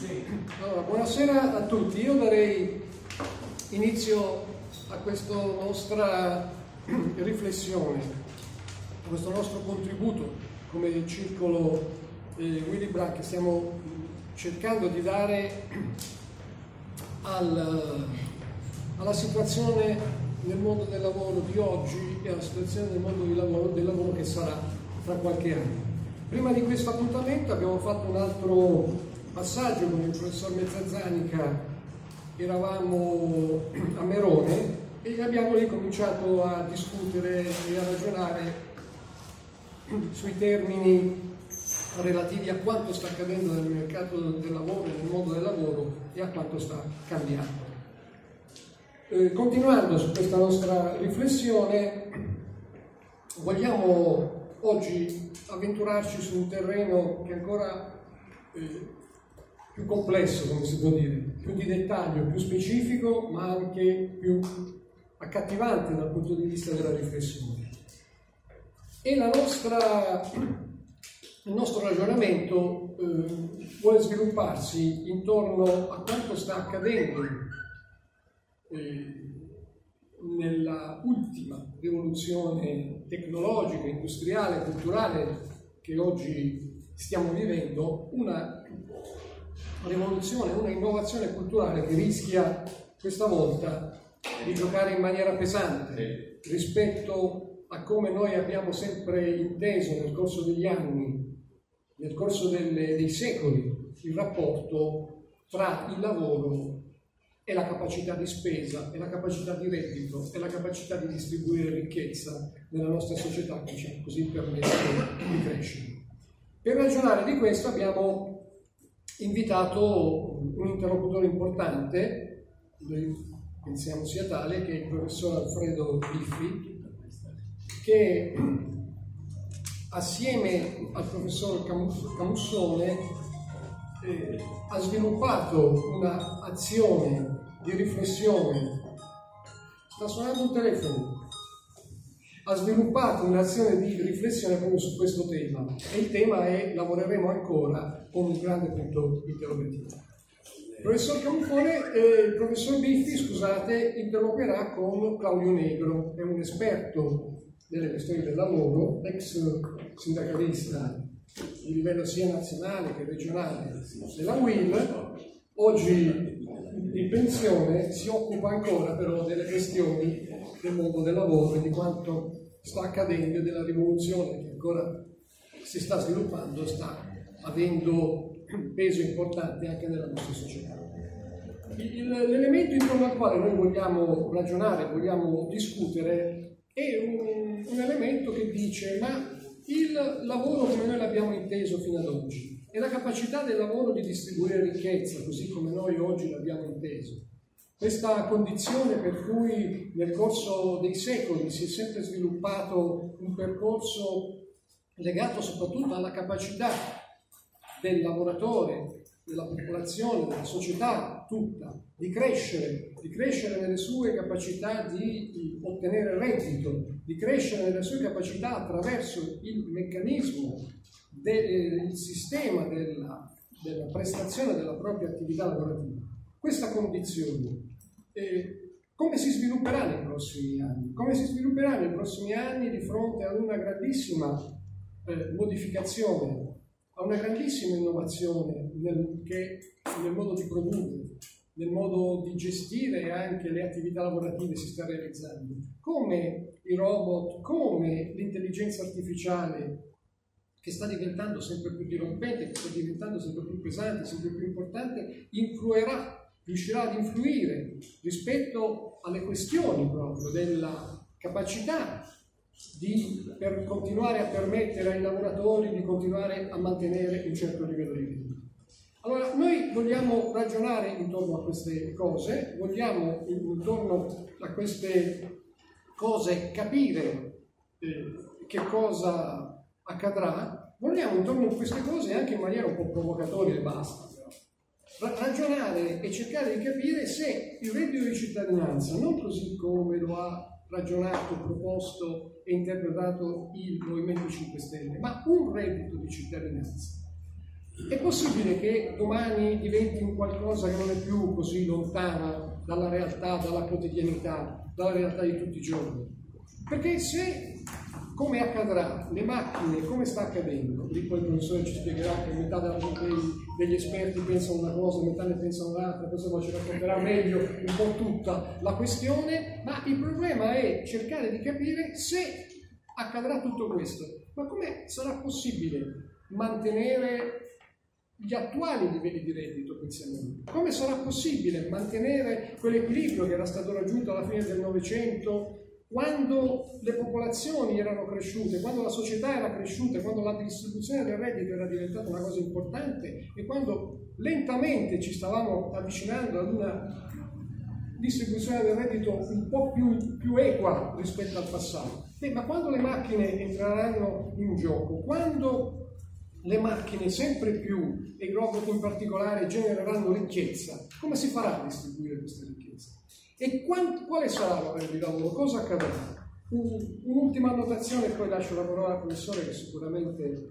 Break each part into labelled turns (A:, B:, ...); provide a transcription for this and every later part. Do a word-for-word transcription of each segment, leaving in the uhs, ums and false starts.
A: Allora, buonasera a tutti. Io darei inizio a questa nostra riflessione, a questo nostro contributo come circolo eh, Willy Brandt che stiamo cercando di dare al, alla situazione nel mondo del lavoro di oggi e alla situazione del mondo del lavoro, del lavoro che sarà fra qualche anno. Prima di questo appuntamento abbiamo fatto un altro passaggio con il professor Mezzazzanica, eravamo a Merone e abbiamo lì cominciato a discutere e a ragionare sui termini relativi a quanto sta accadendo nel mercato del lavoro, nel mondo del lavoro e a quanto sta cambiando. Eh, continuando su questa nostra riflessione, vogliamo oggi avventurarci su un terreno che è ancora eh, più complesso, come si può dire, più di dettaglio, più specifico, ma anche più accattivante dal punto di vista della riflessione. E la nostra, il nostro ragionamento eh, vuole svilupparsi intorno a quanto sta accadendo eh, nella ultima rivoluzione tecnologica, industriale, culturale che oggi stiamo vivendo, una rivoluzione, una innovazione culturale che rischia questa volta di giocare in maniera pesante rispetto a come noi abbiamo sempre inteso nel corso degli anni, nel corso delle, dei secoli, il rapporto tra il lavoro e la capacità di spesa, e la capacità di reddito, e la capacità di distribuire ricchezza nella nostra società che ci ha così permesso di crescere. Per ragionare di questo abbiamo invitato un interlocutore importante, noi pensiamo sia tale, che è il professor Alfredo Biffi, che assieme al professor Camussone eh, ha sviluppato un'azione di riflessione. Sta suonando un telefono. Ha sviluppato un'azione di riflessione proprio su questo tema, e il tema è: lavoreremo ancora, con un grande punto interrogativo. Il professor Camussone, eh, il professor Biffi, scusate, interloquerà con Claudio Negro, che è un esperto delle questioni del lavoro, ex sindacalista di livello sia nazionale che regionale della U I L, oggi in pensione, si occupa ancora però delle questioni del mondo del lavoro e di quanto sta accadendo e della rivoluzione che ancora si sta sviluppando, sta avendo un peso importante anche nella nostra società. Il, l'elemento intorno al quale noi vogliamo ragionare, vogliamo discutere, è un, un elemento che dice: ma il lavoro come noi l'abbiamo inteso fino ad oggi e la capacità del lavoro di distribuire ricchezza così come noi oggi l'abbiamo inteso, questa condizione per cui nel corso dei secoli si è sempre sviluppato un percorso legato soprattutto alla capacità del lavoratore, della popolazione, della società tutta, di crescere, di crescere nelle sue capacità di ottenere reddito, di crescere nelle sue capacità attraverso il meccanismo del sistema della, della prestazione della propria attività lavorativa. Questa condizione eh, come si svilupperà nei prossimi anni? Come si svilupperà nei prossimi anni di fronte a una grandissima eh, modificazione, a una grandissima innovazione nel, che, nel modo di produrre, nel modo di gestire anche le attività lavorative si sta realizzando? Come i robot, come l'intelligenza artificiale, che sta diventando sempre più dirompente, che sta diventando sempre più pesante, sempre più importante, influirà, riuscirà ad influire rispetto alle questioni proprio della capacità di per continuare a permettere ai lavoratori di continuare a mantenere un certo livello di vita. Allora, noi vogliamo ragionare intorno a queste cose, vogliamo intorno a queste cose capire eh, che cosa accadrà, vogliamo intorno a queste cose anche in maniera un po' provocatoria e basta, però ragionare e cercare di capire se il reddito di cittadinanza, non così come lo ha ragionato, proposto e interpretato il Movimento cinque Stelle, ma un reddito di cittadinanza È possibile che domani diventi un qualcosa che non è più così lontana dalla realtà, dalla quotidianità, dalla realtà di tutti i giorni? Perché se, come accadrà, le macchine, come sta accadendo, lì poi il professore ci spiegherà che metà dei, degli esperti pensano una cosa, metà ne pensano un'altra, questo poi ci racconterà meglio un po' tutta la questione, ma il problema è cercare di capire se accadrà tutto questo. Ma come sarà possibile mantenere gli attuali livelli di reddito, pensiamo? Come sarà possibile mantenere quell'equilibrio che era stato raggiunto alla fine del Novecento, quando le popolazioni erano cresciute, quando la società era cresciuta, quando la distribuzione del reddito era diventata una cosa importante e quando lentamente ci stavamo avvicinando ad una distribuzione del reddito un po' più, più equa rispetto al passato? Beh, ma quando le macchine entreranno in gioco, quando le macchine sempre più, e i robot in particolare, genereranno ricchezza, come si farà a distribuire questa ricchezza? E quant, quale sarà l'orario di lavoro? Cosa accadrà? Un, un'ultima annotazione e poi lascio la parola al professore che sicuramente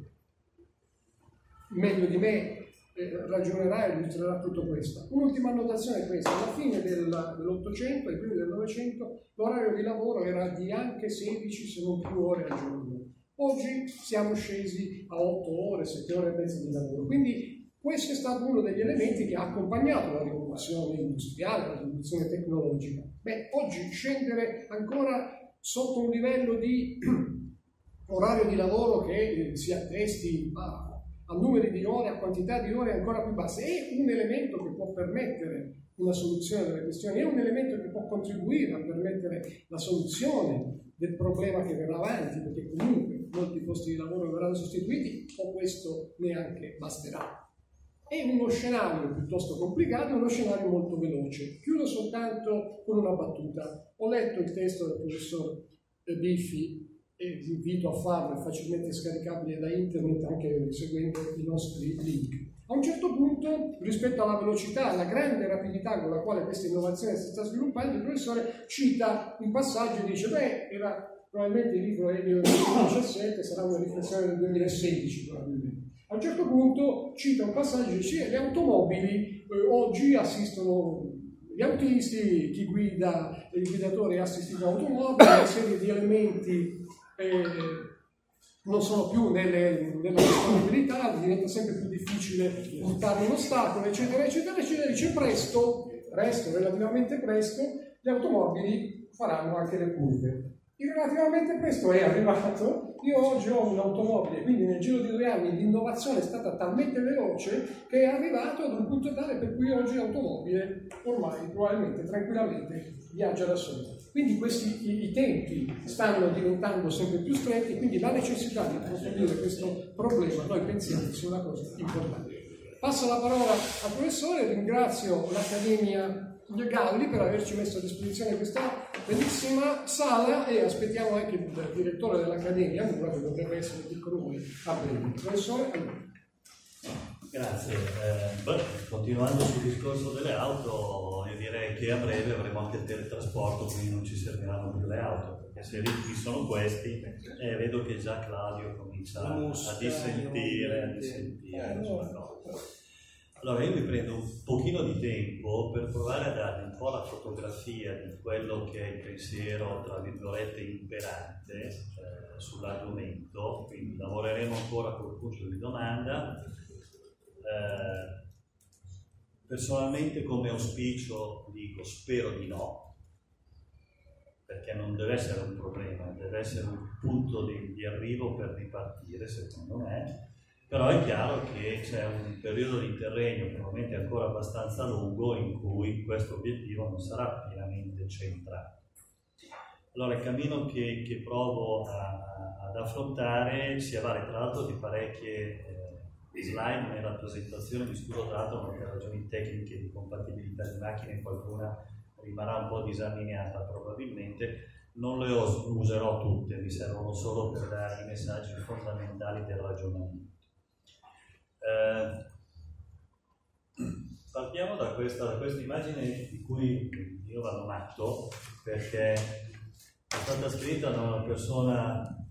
A: meglio di me eh, ragionerà e illustrerà tutto questo. Un'ultima annotazione è questa: alla fine del, dell'Ottocento, ai primi del Novecento, l'orario di lavoro era di anche sedici se non più ore al giorno. Oggi siamo scesi a otto ore, sette ore e mezza di lavoro. Quindi questo è stato uno degli elementi che ha accompagnato la rivoluzione industriale, la rivoluzione tecnologica. Beh, oggi scendere ancora sotto un livello di orario di lavoro che si attesti a, a numeri di ore, a quantità di ore ancora più basse, è un elemento che può permettere una soluzione delle questioni, è un elemento che può contribuire a permettere la soluzione del problema che verrà avanti, perché comunque molti posti di lavoro verranno sostituiti, o questo neanche basterà. È uno scenario piuttosto complicato, è uno scenario molto veloce. Chiudo soltanto con una battuta. Ho letto il testo del professor Biffi e vi invito a farlo, è facilmente scaricabile da internet anche seguendo i nostri link. A un certo punto, rispetto alla velocità, alla grande rapidità con la quale questa innovazione si sta sviluppando, il professore cita un passaggio e dice: beh, era probabilmente il libro è del duemiladiciassette, sarà una riflessione del duemilasedici probabilmente. A un certo punto cita un passaggio e dice: le automobili eh, oggi assistono gli autisti, chi guida, il guidatore è assistito all'automobile, una serie di elementi eh, non sono più nelle, nella disponibilità, diventa sempre più difficile buttare un ostacolo, eccetera, eccetera, eccetera. Dice: presto, presto, relativamente presto, le automobili faranno anche le curve. Il relativamente presto è arrivato. Io oggi ho un'automobile, quindi nel giro di due anni l'innovazione è stata talmente veloce che è arrivato ad un punto tale per cui oggi l'automobile ormai probabilmente tranquillamente viaggia da sola. Quindi questi, i, i tempi stanno diventando sempre più stretti, quindi la necessità di approfondire questo problema noi pensiamo sia una cosa importante. Passo la parola al professore, ringrazio l'Accademia Galli per averci messo a disposizione questa bellissima sala e aspettiamo anche il direttore dell'Accademia, Mura, che dovrebbe essere qui con noi a breve. Professore, allora.
B: Grazie. Eh, beh, continuando sul discorso delle auto, io direi che a breve avremo anche il teletrasporto, quindi non ci serviranno più le auto, perché se i ritmi sono questi, eh, vedo che già Claudio comincia a, a dissentire, a dissentire sulla cosa. Allora io mi prendo un pochino di tempo per provare a darvi un po' la fotografia di quello che è il pensiero, tra virgolette, imperante eh, sull'argomento, quindi lavoreremo ancora col punto di domanda. Eh, personalmente come auspicio dico spero di no, perché non deve essere un problema, deve essere un punto di, di arrivo per ripartire, secondo me. Però è chiaro che c'è un periodo di interregno, probabilmente ancora abbastanza lungo, in cui questo obiettivo non sarà pienamente centrato. Allora il cammino che, che provo a, ad affrontare si avvale tra l'altro di parecchie eh, slide nella presentazione, mi scuso tra l'altro ma per ragioni tecniche di compatibilità di macchine qualcuna rimarrà un po' disallineata probabilmente. Non le userò tutte, mi servono solo per dare i messaggi fondamentali del ragionamento. Eh, partiamo da questa, da questa immagine di cui io vado matto, perché è stata scritta da una persona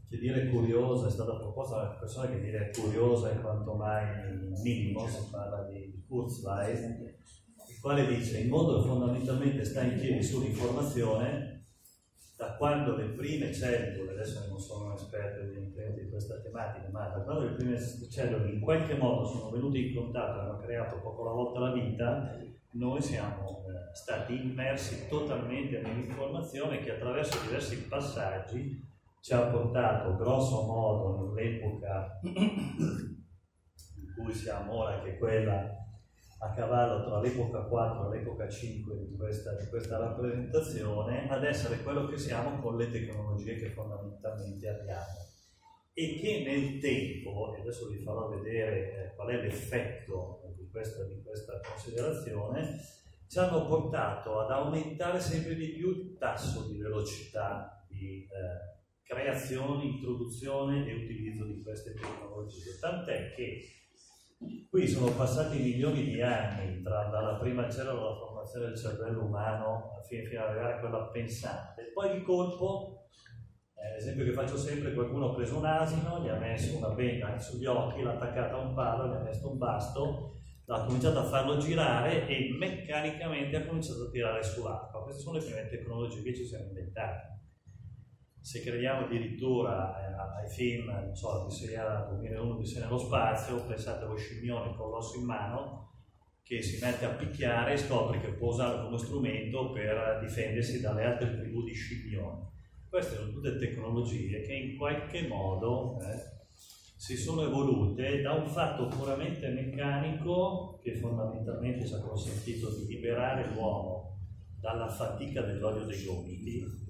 B: che dire curiosa è stata proposta da una persona che dire curiosa è quanto mai minimo, si parla di Kurzweil, il quale dice: il mondo fondamentalmente sta in piedi sull'informazione da quando le prime cellule, adesso non sono un esperto evidentemente di questa tematica, ma da quando le prime cellule in qualche modo sono venute in contatto e hanno creato poco alla volta la vita, noi siamo eh, stati immersi totalmente nell'informazione che attraverso diversi passaggi ci ha portato grosso modo nell'epoca in cui siamo ora, che è quella a cavallo tra l'epoca quattro e l'epoca cinque di questa, di questa rappresentazione, ad essere quello che siamo con le tecnologie che fondamentalmente abbiamo, e che nel tempo, e adesso vi farò vedere eh, qual è l'effetto di questa, di questa considerazione, ci hanno portato ad aumentare sempre di più il tasso di velocità di eh, creazione, introduzione e utilizzo di queste tecnologie, tant'è che qui sono passati milioni di anni tra dalla prima cellula alla formazione del cervello umano fino, fino ad arrivare a quella pensante. Poi di colpo, eh, l'esempio che faccio sempre, qualcuno ha preso un asino, gli ha messo una benda sugli occhi, l'ha attaccata a un palo, gli ha messo un basto, ha cominciato a farlo girare e meccanicamente ha cominciato a tirare sull'acqua. Queste sono le prime tecnologie che ci siamo inventati. Se crediamo addirittura eh, ai film, non so, Odissea duemilauno, Odissea nello spazio, pensate allo scimmione con l'osso in mano che si mette a picchiare e scopre che può usarlo come strumento per difendersi dalle altre tribù di scimmioni. Queste sono tutte tecnologie che in qualche modo eh, si sono evolute da un fatto puramente meccanico che fondamentalmente ci ha consentito di liberare l'uomo dalla fatica dell'olio dei gomiti,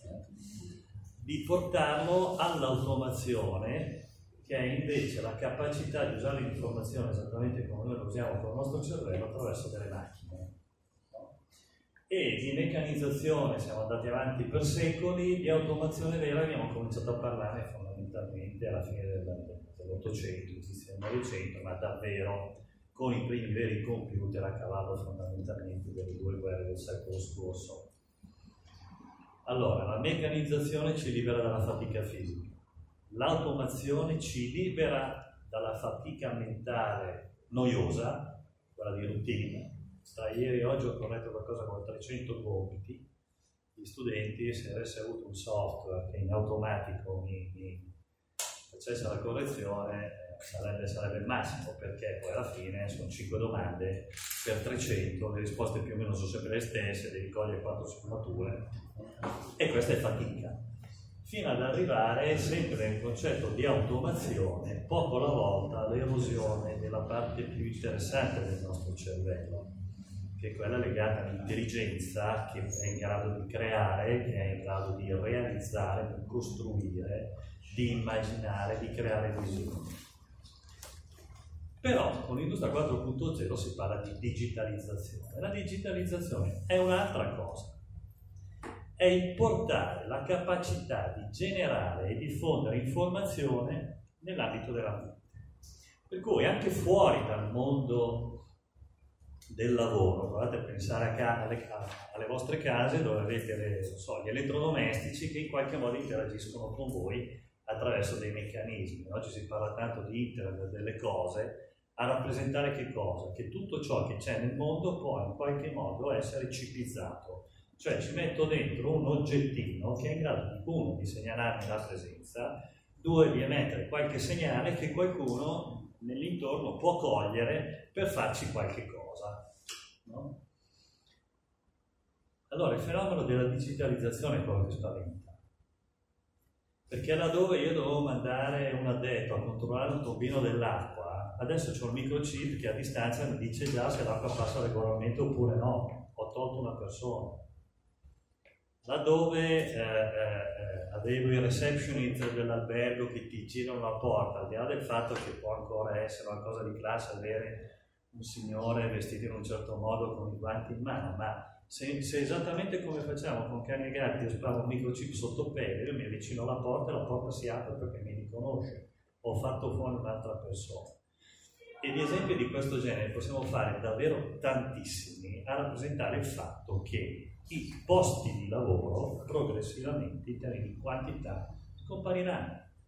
B: di portarlo all'automazione, che è invece la capacità di usare l'informazione esattamente come noi lo usiamo con il nostro cervello attraverso delle macchine. E di meccanizzazione siamo andati avanti per secoli, di automazione vera abbiamo cominciato a parlarne fondamentalmente alla fine dell'Ottocento, inizio del Novecento, ma davvero con i primi veri computer a cavallo fondamentalmente delle due guerre del secolo scorso. Allora, la meccanizzazione ci libera dalla fatica fisica, l'automazione ci libera dalla fatica mentale noiosa, quella di routine. Tra ieri e oggi ho corretto qualcosa come trecento compiti. Gli studenti, se avesse avuto un software che in automatico mi, mi facesse la correzione, eh, sarebbe, sarebbe il massimo, perché poi alla fine sono cinque domande per trecento, le risposte più o meno sono sempre le stesse, devi cogliere quattro sfumature, e questa è fatica. Fino ad arrivare sempre nel concetto di automazione, poco alla volta, all'erosione della parte più interessante del nostro cervello, che è quella legata all'intelligenza, che è in grado di creare, che è in grado di realizzare, di costruire, di immaginare, di creare visioni. Però con l'industria quattro punto zero si parla di digitalizzazione. La digitalizzazione è un'altra cosa. È il portare la capacità di generare e diffondere informazione nell'ambito della mente. Per cui anche fuori dal mondo del lavoro, provate a pensare a ca- alle, alle vostre case dove avete le, non so, gli elettrodomestici che in qualche modo interagiscono con voi attraverso dei meccanismi. Oggi si parla tanto di internet delle cose, a rappresentare che cosa? Che tutto ciò che c'è nel mondo può in qualche modo essere cipizzato. Cioè ci metto dentro un oggettino che è in grado di, uno, di segnalarmi la presenza, due, di emettere qualche segnale che qualcuno nell'intorno può cogliere per farci qualche cosa. No? Allora il fenomeno della digitalizzazione è quello che spaventa. Perché laddove io dovevo mandare un addetto a controllare un turbino dell'acqua, adesso c'è un microchip che a distanza mi dice già se l'acqua passa regolarmente oppure no. Ho tolto una persona. Laddove eh, eh, avevo il receptionist dell'albergo che ti girano la porta, al di là del fatto che può ancora essere una cosa di classe avere un signore vestito in un certo modo con i guanti in mano, ma se, se esattamente come facciamo con cani e gatti, io spravo un microchip sotto pelle, io mi avvicino alla porta e la porta si apre perché mi riconosce, ho fatto fuori un'altra persona. E di esempi di questo genere possiamo fare davvero tantissimi a rappresentare il fatto che i posti di lavoro progressivamente in termini di quantità scompariranno.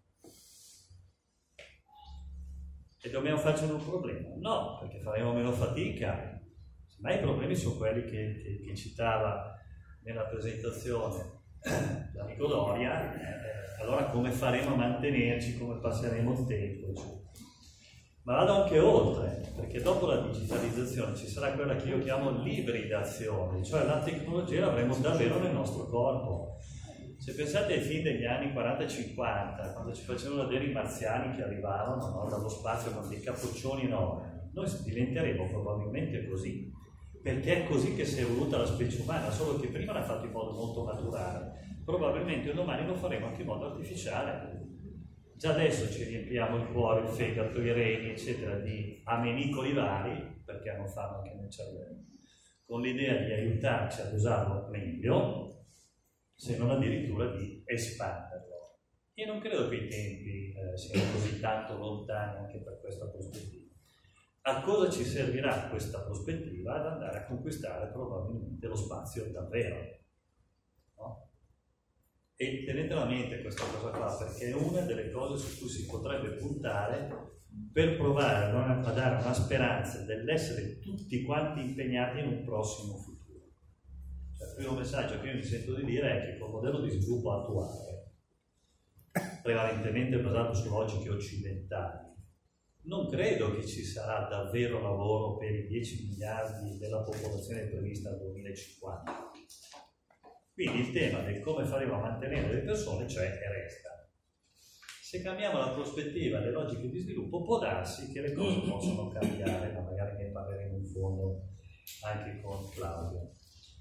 B: e dobbiamo farcene un problema? No, perché faremo meno fatica. Ma i problemi sono quelli che, che, che citava nella presentazione l'amico Doria, eh, allora come faremo a mantenerci, come passeremo il tempo, eccetera. Ma vado anche oltre, perché dopo la digitalizzazione ci sarà quella che io chiamo l'ibridazione, cioè la tecnologia l'avremo davvero nel nostro corpo. Se pensate ai film degli anni quaranta cinquanta, quando ci facevano vedere i marziani che arrivavano, no, dallo spazio con dei cappuccioni enormi, noi diventeremo probabilmente così, perché è così che si è evoluta la specie umana, solo che prima l'ha fatto in modo molto naturale, probabilmente domani lo faremo anche in modo artificiale. Già adesso ci riempiamo il cuore, il fegato, i reni, eccetera, di amenicoli vari, perché non fanno anche nel cervello, con l'idea di aiutarci ad usarlo meglio, se non addirittura di espanderlo. Io non credo che i tempi eh, siano così tanto lontani anche per questa prospettiva. A cosa ci servirà questa prospettiva? Ad andare a conquistare probabilmente lo spazio davvero, no? E tenetela a mente questa cosa qua, perché è una delle cose su cui si potrebbe puntare per provare a dare una speranza dell'essere tutti quanti impegnati in un prossimo futuro. Cioè, il primo messaggio che io mi sento di dire è che col modello di sviluppo attuale, prevalentemente basato su logiche occidentali, non credo che ci sarà davvero lavoro per i dieci miliardi della popolazione prevista nel duemilacinquanta. Quindi il tema del come faremo a mantenere le persone c'è e resta. Se cambiamo la prospettiva, le logiche di sviluppo, può darsi che le cose possano cambiare, ma magari ne parleremo in fondo anche con Claudio.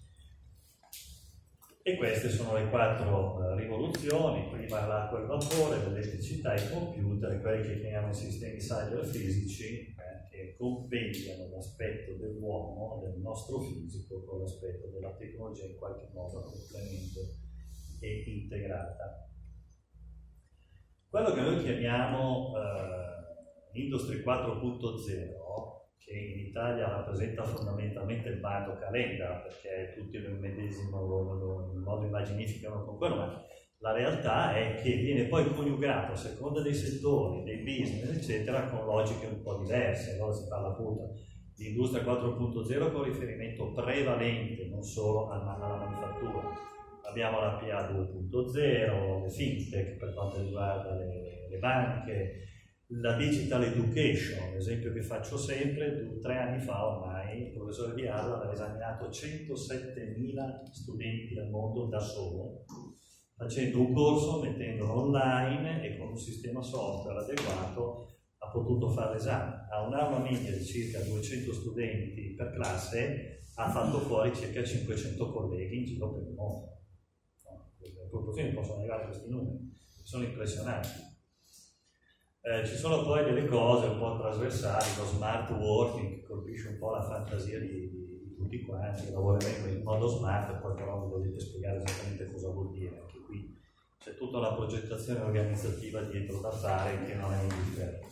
B: E queste sono le quattro uh, rivoluzioni: prima l'acqua e il vapore, l'elettricità e il computer, quelli che chiamiamo sistemi cyberfisici, eh, che compendiano l'aspetto dell'uomo, del nostro fisico, con l'aspetto della tecnologia in qualche modo complemento e integrata. Quello che noi chiamiamo uh, Industry quattro punto zero, che in Italia rappresenta fondamentalmente il bando calenda, perché tutti lo immedesimo, lo, lo, in modo immaginificano con quello, ma la realtà è che viene poi coniugato a seconda dei settori, dei business, eccetera, con logiche un po' diverse. Allora si parla appunto di Industria quattro punto zero con riferimento prevalente non solo alla, alla manifattura. Abbiamo la P A due punto zero, le fintech per quanto riguarda le, le banche, la digital education, l'esempio che faccio sempre. Tre anni fa ormai il professore Di Allo aveva esaminato centosettemila studenti del mondo da solo, facendo un corso, mettendolo online e con un sistema software adeguato ha potuto fare l'esame. A un'aula media di circa duecento studenti per classe ha fatto fuori circa cinquecento colleghi in giro per il mondo. No? Le proporzioni possono arrivare a questi numeri, sono impressionanti. Eh, ci sono poi delle cose un po' trasversali, lo smart working che colpisce un po' la fantasia di, di, di tutti quanti. Lavoreremo in modo smart, poi però mi dovete spiegare esattamente cosa vuol dire. Anche qui c'è tutta una progettazione organizzativa dietro da fare che non è indifferente.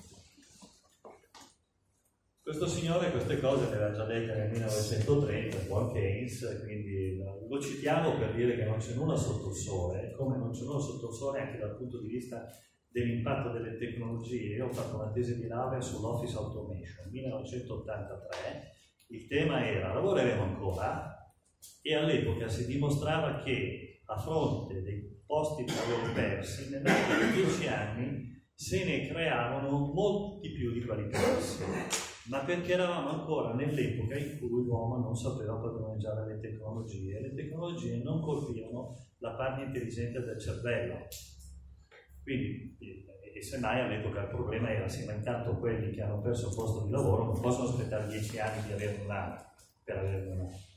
B: Questo signore queste cose le aveva già dette nel millenovecentotrenta, buon Keynes, quindi lo citiamo per dire che non c'è nulla sotto il sole, come non c'è nulla sotto il sole anche dal punto di vista dell'impatto delle tecnologie. Io ho fatto una tesi di laurea sull'office automation nel millenovecentottantatré. Il tema era: lavoreremo ancora? E all'epoca si dimostrava che a fronte dei posti di lavoro persi, negli dieci anni se ne creavano molti più di quelli persi, ma perché eravamo ancora nell'epoca in cui l'uomo non sapeva padroneggiare le tecnologie, le tecnologie non colpivano la parte intelligente del cervello. Quindi, e semmai all'epoca il problema era: sì, ma intanto quelli che hanno perso il posto di lavoro non possono aspettare dieci anni di avere un altro per avere un altro.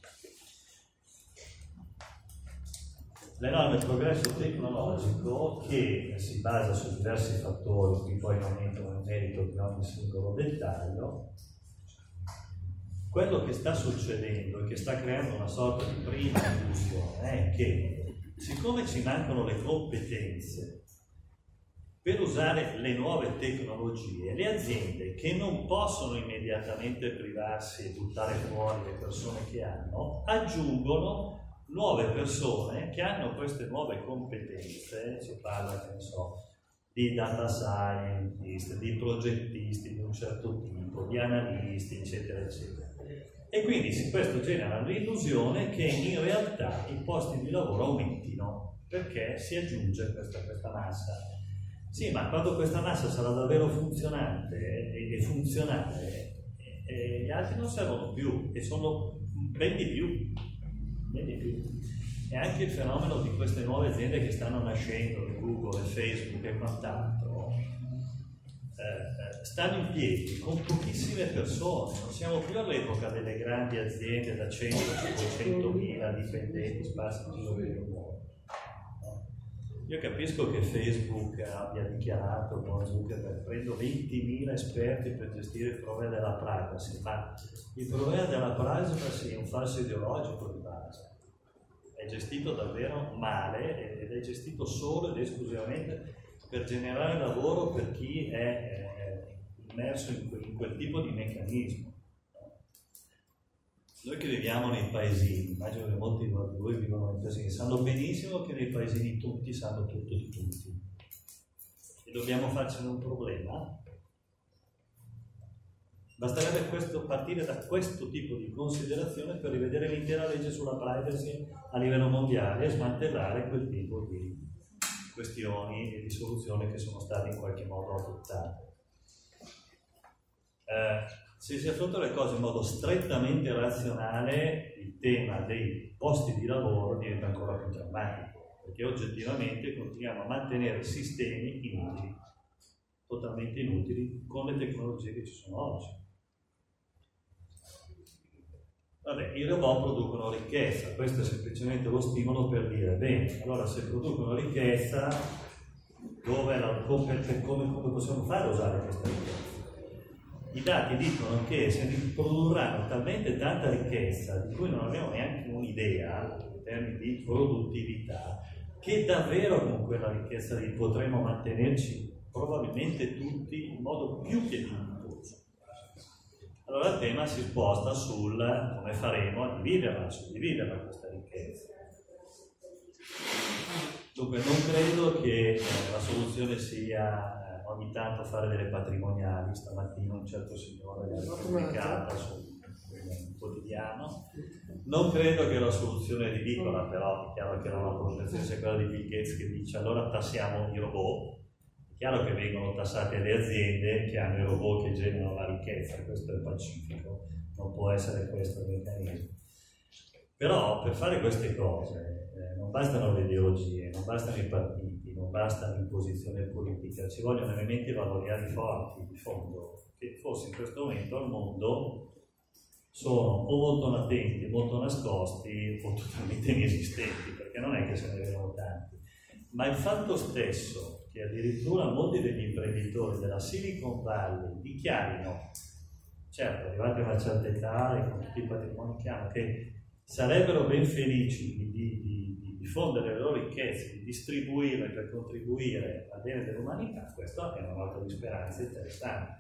B: L'enorme progresso tecnologico, che si basa su diversi fattori, qui poi non entro nel merito di ogni singolo dettaglio, quello che sta succedendo e che sta creando una sorta di prima illusione è che, siccome ci mancano le competenze per usare le nuove tecnologie, le aziende che non possono immediatamente privarsi e buttare fuori le persone che hanno, aggiungono nuove persone che hanno queste nuove competenze. Si parla, che ne so, di data scientist, di progettisti di un certo tipo, di analisti, eccetera, eccetera. E quindi questo genera l'illusione che in realtà i posti di lavoro aumentino, perché si aggiunge questa, questa massa. Sì, ma quando questa massa sarà davvero funzionante e, e funzionale, e, e gli altri non servono più, e sono ben di più, ben di più. E anche il fenomeno di queste nuove aziende che stanno nascendo, Google, Facebook e quant'altro, eh, stanno in piedi con pochissime persone. Non siamo più all'epoca delle grandi aziende da cento a cinquecentomila dipendenti sparsi in giro per il mondo. Io capisco che Facebook abbia dichiarato con Zuckerberg: prendo ventimila esperti per gestire il problema della privacy, ma il problema della privacy è un falso ideologico di base. È gestito davvero male ed è gestito solo ed esclusivamente per generare lavoro per chi è eh, immerso in quel, in quel tipo di meccanismo. Noi che viviamo nei paesini, immagino che molti di voi vivono nei paesini, sanno benissimo che nei paesini tutti sanno tutto di tutti. E dobbiamo farcene un problema? Basterebbe questo, partire da questo tipo di considerazione per rivedere l'intera legge sulla privacy a livello mondiale e smantellare quel tipo di questioni e di soluzioni che sono state in qualche modo adottate. Eh, se si affrontano le cose in modo strettamente razionale, il tema dei posti di lavoro diventa ancora più drammatico, perché oggettivamente continuiamo a mantenere sistemi inutili, totalmente inutili, con le tecnologie che ci sono oggi. Vabbè, i robot producono ricchezza, questo è semplicemente lo stimolo per dire: bene, allora se producono ricchezza, dove la, come, come, come possiamo fare a usare questa ricchezza? I dati dicono che se produrranno talmente tanta ricchezza di cui non abbiamo neanche un'idea in termini di produttività, che davvero con quella ricchezza lì potremo mantenerci probabilmente tutti in modo più che dignitoso. Allora il tema si sposta sul come faremo a dividerla, a suddividerla questa ricchezza. Dunque non credo che eh, la soluzione sia eh, ogni tanto fare delle patrimoniali. Stamattina un certo signore l'ha pubblicata su un quotidiano. Non credo che la soluzione ridicola, però è chiaro che non la protezione sia quella di Bill Gates che dice: allora tassiamo i robot. È chiaro che vengono tassate le aziende che hanno i robot che generano la ricchezza, questo è pacifico, non può essere questo il meccanismo. Però per fare queste cose eh, non bastano le ideologie, non bastano i partiti, non basta l'imposizione politica, ci vogliono elementi valoriali forti di fondo, che forse in questo momento al mondo sono o molto latenti, molto nascosti o totalmente inesistenti, perché non è che se ne vedono tanti. Ma il fatto stesso che addirittura molti degli imprenditori della Silicon Valley dichiarino, certo arrivati a una certa età e con tutti i patrimoni che hanno, che sarebbero ben felici di, di, di diffondere le loro ricchezze, di distribuirle per contribuire al bene dell'umanità, questo è una nota di speranza interessante.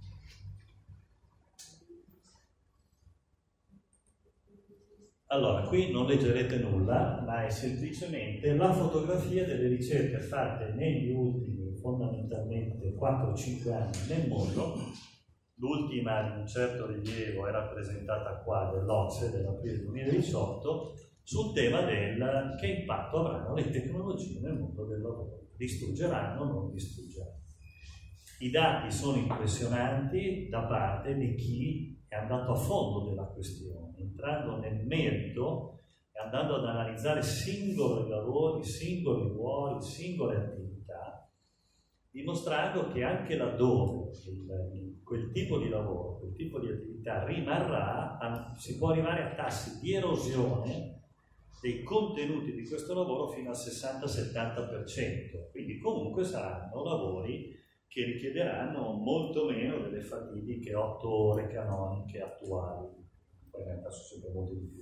B: Allora, qui non leggerete nulla, ma è semplicemente la fotografia delle ricerche fatte negli ultimi fondamentalmente quattro cinque anni nel mondo. L'ultima di un certo rilievo è rappresentata qua dell'O C S E dell'aprile duemiladiciotto sul tema del che impatto avranno le tecnologie nel mondo del lavoro. Distruggeranno o non distruggeranno? I dati sono impressionanti da parte di chi è andato a fondo della questione, entrando nel merito e andando ad analizzare singoli lavori, singoli ruoli, singole attività, dimostrando che anche laddove il, il, quel tipo di lavoro, quel tipo di attività rimarrà, a, si può arrivare a tassi di erosione dei contenuti di questo lavoro fino al sessanta settanta per cento. Quindi comunque saranno lavori che richiederanno molto meno delle fatidiche otto ore canoniche attuali. Poi in realtà sono sempre molto di più.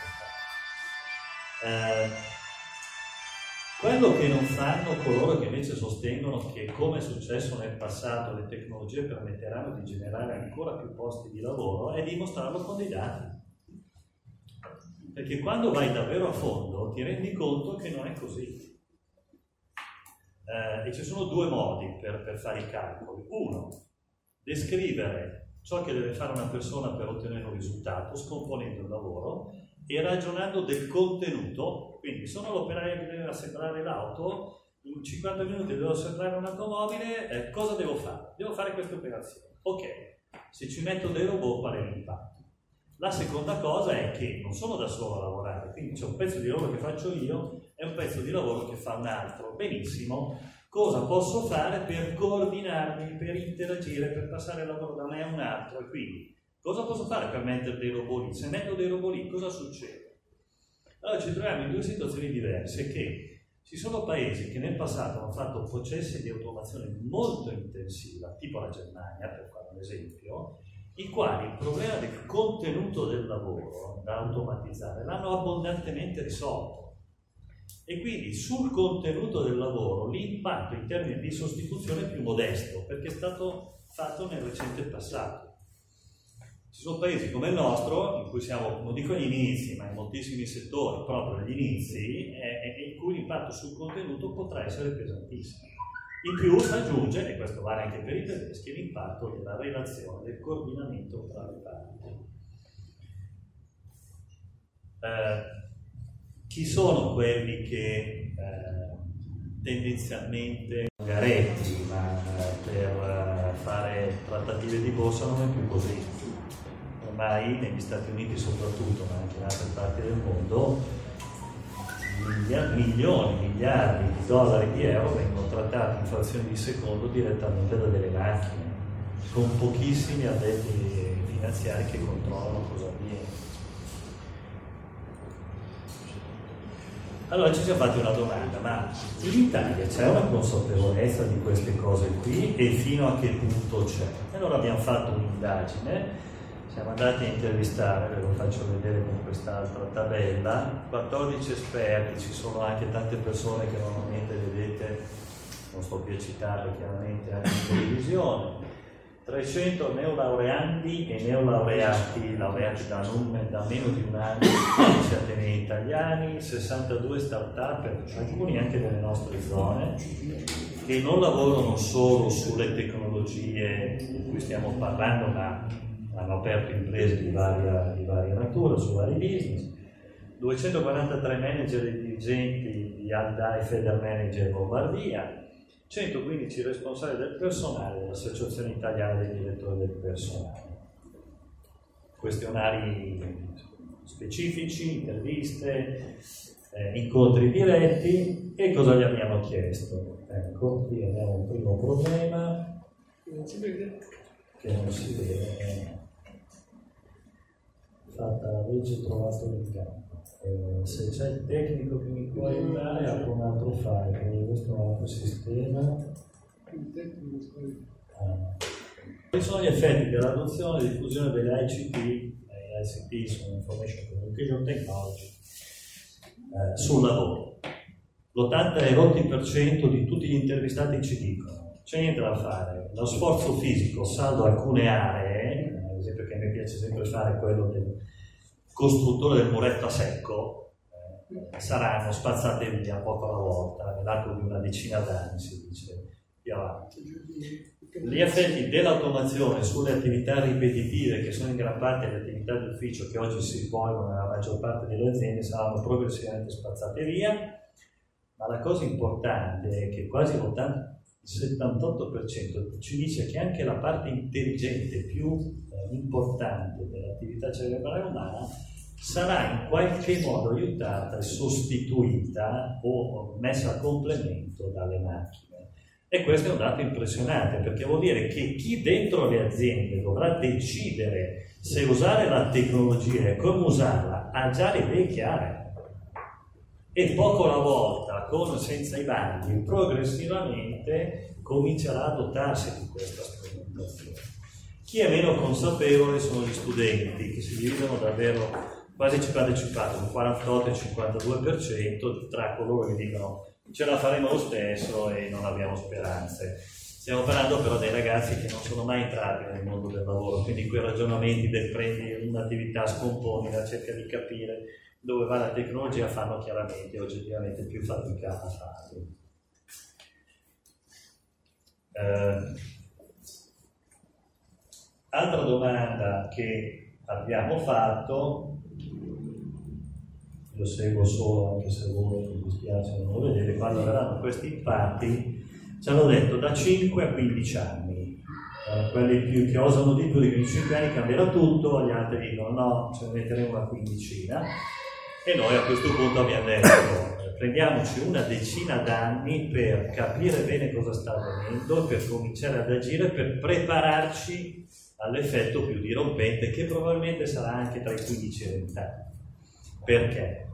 B: Eh, quello che non fanno coloro che invece sostengono che, come è successo nel passato, le tecnologie permetteranno di generare ancora più posti di lavoro, è dimostrarlo con dei dati. Perché quando vai davvero a fondo ti rendi conto che non è così. eh, e ci sono due modi per, per fare i calcoli. Uno, descrivere ciò che deve fare una persona per ottenere un risultato, scomponendo il lavoro e ragionando del contenuto. Quindi sono l'operaio che deve assemblare l'auto, in cinquanta minuti devo assemblare un'automobile, eh, cosa devo fare? Devo fare queste operazioni. Ok, se ci metto dei robot qual è l'impatto? La seconda cosa è che non sono da solo a lavorare, quindi c'è un pezzo di lavoro che faccio io e un pezzo di lavoro che fa un altro. Benissimo, cosa posso fare per coordinarmi, per interagire, per passare il lavoro da me a un altro? E quindi, cosa posso fare per mettere dei robot lì? Se metto dei robot lì, cosa succede? Allora ci troviamo in due situazioni diverse, che ci sono paesi che nel passato hanno fatto processi di automazione molto intensiva, tipo la Germania, per fare un esempio, i quali il problema del contenuto del lavoro da automatizzare l'hanno abbondantemente risolto. E quindi sul contenuto del lavoro l'impatto in termini di sostituzione è più modesto, perché è stato fatto nel recente passato. Ci sono paesi come il nostro, in cui siamo, non dico agli inizi, ma in moltissimi settori, proprio agli inizi, eh, in cui l'impatto sul contenuto potrà essere pesantissimo. In più si aggiunge, e questo vale anche per i tedeschi, l'impatto della relazione, del coordinamento tra le parti. Eh, chi sono quelli che eh, tendenzialmente garetti, ma eh, per fare trattative di borsa non è più così. Ormai negli Stati Uniti soprattutto, ma anche in altre parti del mondo, milioni, miliardi di dollari, di euro vengono trattati in frazioni di secondo direttamente da delle macchine, con pochissimi addetti finanziari che controllano cosa avviene. Allora ci siamo fatti una domanda, ma in Italia c'è una consapevolezza di queste cose qui e fino a che punto c'è? E allora abbiamo fatto un'indagine. Siamo andati a intervistare, ve lo faccio vedere con quest'altra tabella, quattordici esperti, ci sono anche tante persone che normalmente vedete, non sto più a citarle chiaramente, anche in televisione, trecento neolaureandi e neolaureati, laureati da, non, da meno di un anno, quindici atenei italiani, sessantadue start-up, alcuni anche delle nostre zone, che non lavorano solo sulle tecnologie di cui stiamo parlando, ma hanno aperto imprese di varia, di varia natura, su vari business, duecentoquarantatré manager e dirigenti di Alda e Feder Manager Lombardia, centoquindici responsabili del personale dell'Associazione Italiana dei Direttori del Personale. Questionari specifici, interviste, eh, incontri diretti. E cosa gli abbiamo chiesto? Ecco, qui abbiamo un primo problema che non si vede. Fatta la legge, trovato il campo. Eh, se c'è il tecnico che mi può aiutare, apro un altro file, quindi questo è un altro sistema. Ah. Quali sono gli effetti dell'adozione e diffusione delle I C T, eh, I C T sono Information Communication Technology, eh, sul lavoro? L'ottanta e rotti per cento di tutti gli intervistati ci dicono: c'è niente da fare, lo sforzo fisico, salvo alcune aree, ad esempio che a me piace sempre fare quello del costruttore del muretto a secco, eh, saranno spazzate via poco alla volta, nell'arco di una decina d'anni, si dice, più avanti. Gli effetti dell'automazione sulle attività ripetitive, che sono in gran parte le attività di ufficio che oggi si svolgono nella maggior parte delle aziende, saranno progressivamente spazzate via, ma la cosa importante è che quasi l'ottanta il settantotto per cento ci dice che anche la parte intelligente più eh, importante dell'attività cerebrale umana sarà in qualche modo aiutata e sostituita o messa a complemento dalle macchine. E questo è un dato impressionante, perché vuol dire che chi dentro le aziende dovrà decidere se usare la tecnologia e come usarla ha già le idee chiare. E poco alla volta, con o senza i bandi, progressivamente comincerà a dotarsi di questa strumentazione. Chi è meno consapevole sono gli studenti, che si dividono davvero quasi cinquanta cinquanta, un quarantotto e cinquantadue per cento tra coloro che dicono ce la faremo lo stesso e non abbiamo speranze. Stiamo parlando però dei ragazzi che non sono mai entrati nel mondo del lavoro, quindi quei ragionamenti del prendi un'attività, scomponila, cerca di capire dove va la tecnologia, fanno chiaramente oggettivamente più fatica a farlo. Eh, altra domanda che abbiamo fatto, lo seguo solo anche se voi mi dispiace non lo vedete, quando verranno questi impatti ci hanno detto da cinque a quindici anni, eh, quelli più che osano di più di venticinque anni cambierà tutto, gli altri dicono no, ce ne metteremo una quindicina, e noi a questo punto abbiamo detto prendiamoci una decina d'anni per capire bene cosa sta avvenendo, per cominciare ad agire, per prepararci all'effetto più dirompente che probabilmente sarà anche tra i quindici e i venti anni. Perché?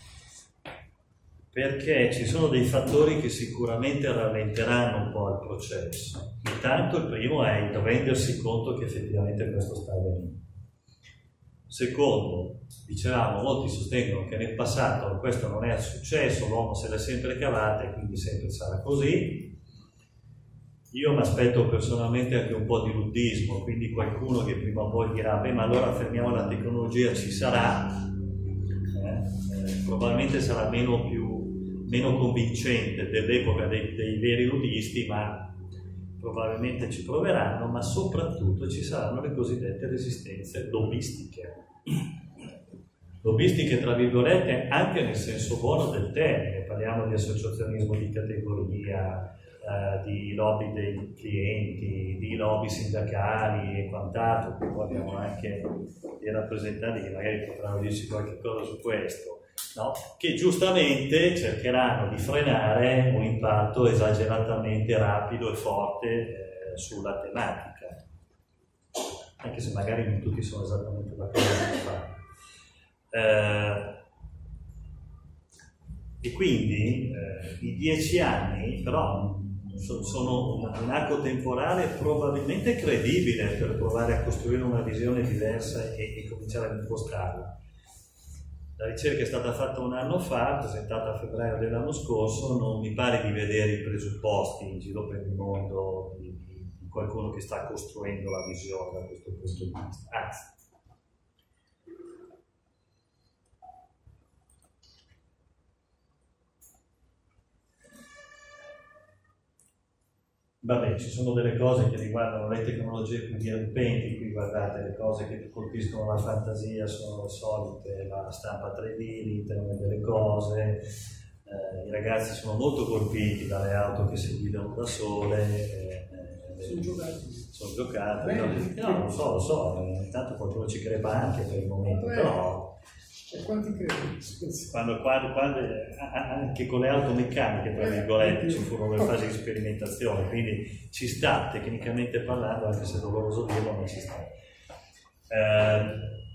B: Perché ci sono dei fattori che sicuramente rallenteranno un po' il processo. Intanto il primo è il rendersi conto che effettivamente questo sta avvenendo. Secondo, dicevamo, molti sostengono che nel passato questo non è successo, l'uomo se l'è sempre cavata e quindi sempre sarà così. Io mi aspetto personalmente anche un po' di luddismo, quindi qualcuno che prima o poi dirà beh ma allora fermiamo la tecnologia, ci sarà, eh, eh, probabilmente sarà meno, più, meno convincente dell'epoca dei, dei veri luddisti, ma probabilmente ci proveranno, ma soprattutto ci saranno le cosiddette resistenze lobbistiche. Lobbistiche tra virgolette anche nel senso buono del termine, parliamo di associazionismo di categoria, eh, di lobby dei clienti, di lobby sindacali e quant'altro, poi abbiamo anche dei rappresentanti che magari potranno dirci qualche cosa su questo, no? Che giustamente cercheranno di frenare un impatto esageratamente rapido e forte eh, sulla tematica, anche se magari non tutti sono esattamente d'accordo con fare. Eh, e quindi eh, i dieci anni però so, sono un, un arco temporale probabilmente credibile per provare a costruire una visione diversa e, e cominciare ad impostarla. La ricerca è stata fatta un anno fa, presentata a febbraio dell'anno scorso, non mi pare di vedere i presupposti in giro per il mondo di, di, di qualcuno che sta costruendo la visione da questo punto di vista. Anzi, vabbè, ci sono delle cose che riguardano le tecnologie più dirompenti, qui guardate le cose che colpiscono la fantasia, sono le solite, la stampa tre D, l'internet delle cose, eh, i ragazzi sono molto colpiti dalle auto che si guidano da sole, eh, eh,
A: sono giocati,
B: sono giocati, no, no, lo so, lo so, intanto qualcuno ci crepa anche per il momento,
A: Beh.
B: però...
A: E quanti credi?
B: Quando, quando, quando, anche con le auto meccaniche, tra virgolette, ci furono le fasi di sperimentazione, quindi ci sta, tecnicamente parlando, anche se è doloroso dirlo, ma ci sta. Eh,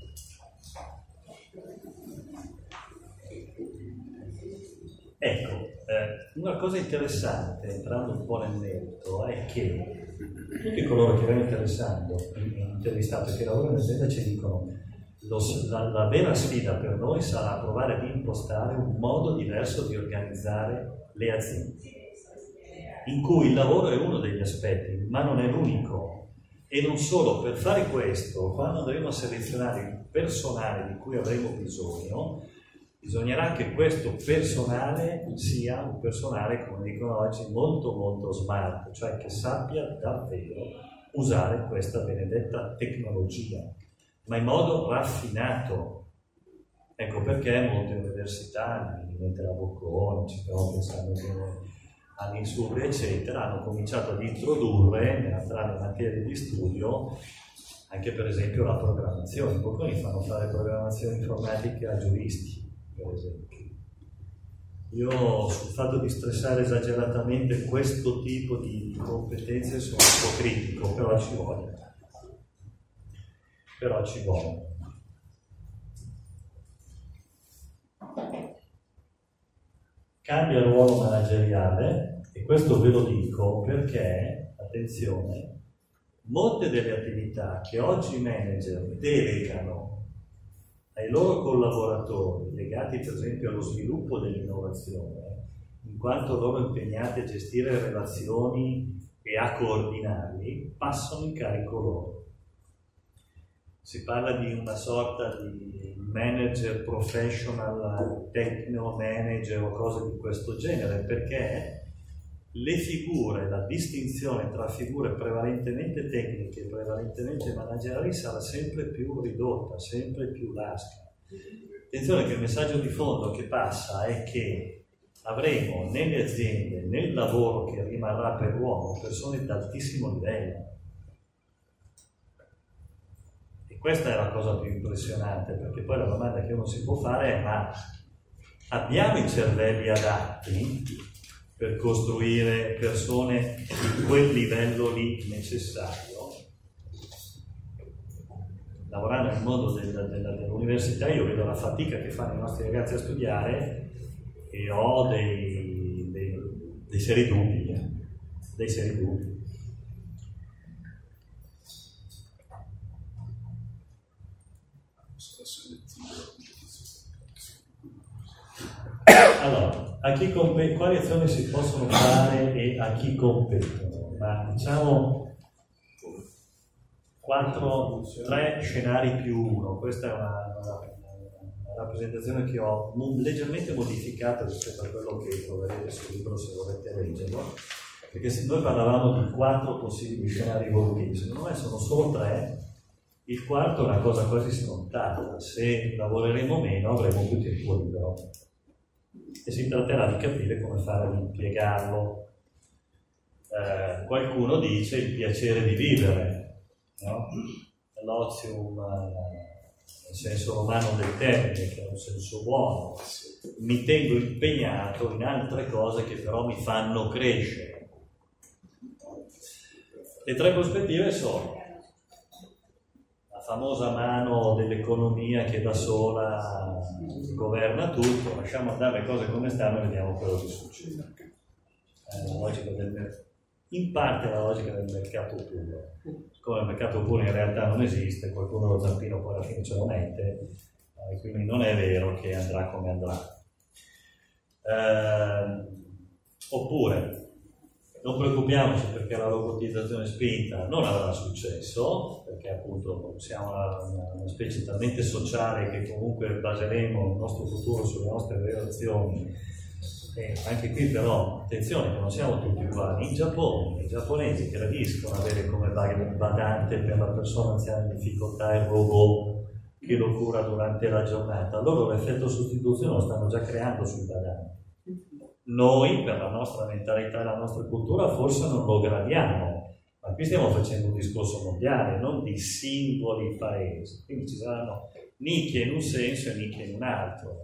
B: ecco, eh, una cosa interessante, entrando un po' nel merito, è che tutti coloro che vengono interessando, intervistato e che lavorano in azienda ci dicono Lo, la, la vera sfida per noi sarà provare ad impostare un modo diverso di organizzare le aziende, in cui il lavoro è uno degli aspetti, ma non è l'unico. E non solo, per fare questo, quando andremo a selezionare il personale di cui avremo bisogno, bisognerà che questo personale sia un personale, come dicono oggi, molto molto smart, cioè che sappia davvero usare questa benedetta tecnologia, ma in modo raffinato. Ecco perché molte università, mi mette la Bocconi, ci stiamo pensando all'Insurre, eccetera, hanno cominciato ad introdurre tra le materie di studio anche per esempio la programmazione. I Bocconi fanno fare programmazione informatica a giuristi, per esempio. Io sul fatto di stressare esageratamente questo tipo di competenze sono un po' critico, però ci vuole. Però ci vuole. Cambia il ruolo manageriale, e questo ve lo dico perché, attenzione, molte delle attività che oggi i manager delegano ai loro collaboratori, legati per esempio allo sviluppo dell'innovazione, in quanto loro impegnati a gestire relazioni e a coordinarli, passano in carico loro. Si parla di una sorta di manager professional, techno manager o cose di questo genere, perché le figure, la distinzione tra figure prevalentemente tecniche e prevalentemente manageriali sarà sempre più ridotta, sempre più lasca. Attenzione che il messaggio di fondo che passa è che avremo nelle aziende, nel lavoro che rimarrà per l'uomo, persone d'altissimo livello. E questa è la cosa più impressionante, perché poi la domanda che uno si può fare è: ma abbiamo i cervelli adatti per costruire persone di quel livello lì necessario? Lavorando nel mondo del, del, dell'università io vedo la fatica che fanno i nostri ragazzi a studiare e ho dei, dei, dei seri dubbi, eh? dei seri dubbi. Allora, a chi compete, quali azioni si possono fare e a chi competono? Ma diciamo quattro, tre scenari più uno. Questa è una, una, una rappresentazione che ho leggermente modificata rispetto a quello che troverete sul libro se volete leggerlo, perché se noi parlavamo di quattro possibili scenari evolutivi, secondo me sono solo tre. Il quarto è una cosa quasi scontata: se lavoreremo meno avremo più tempo libero e si tratterà di capire come fare ad impiegarlo. Eh, qualcuno dice il piacere di vivere, no? L'ozium nel senso romano del termine, che è un senso buono. Mi tengo impegnato in altre cose che però mi fanno crescere. Le tre prospettive sono la famosa mano dell'economia che da sola governa tutto, lasciamo andare le cose come stanno e vediamo quello che succede. È la logica del, in parte la logica del mercato puro. Siccome il mercato puro in realtà non esiste, qualcuno lo zampino poi alla fine ce lo mette, eh, quindi non è vero che andrà come andrà. Eh, oppure non preoccupiamoci perché la robotizzazione spinta non avrà successo, perché appunto siamo una, una specie talmente sociale che comunque baseremo il nostro futuro sulle nostre relazioni. E anche qui però, attenzione, che non siamo tutti uguali. In Giappone, i giapponesi gradiscono avere come badante per la persona anziana in difficoltà il robot che lo cura durante la giornata. Loro l'effetto sostituzione lo stanno già creando sui badanti. Noi, per la nostra mentalità e la nostra cultura, forse non lo gradiamo, ma qui stiamo facendo un discorso mondiale, non di singoli paesi. Quindi ci saranno nicchie in un senso e nicchie in un altro.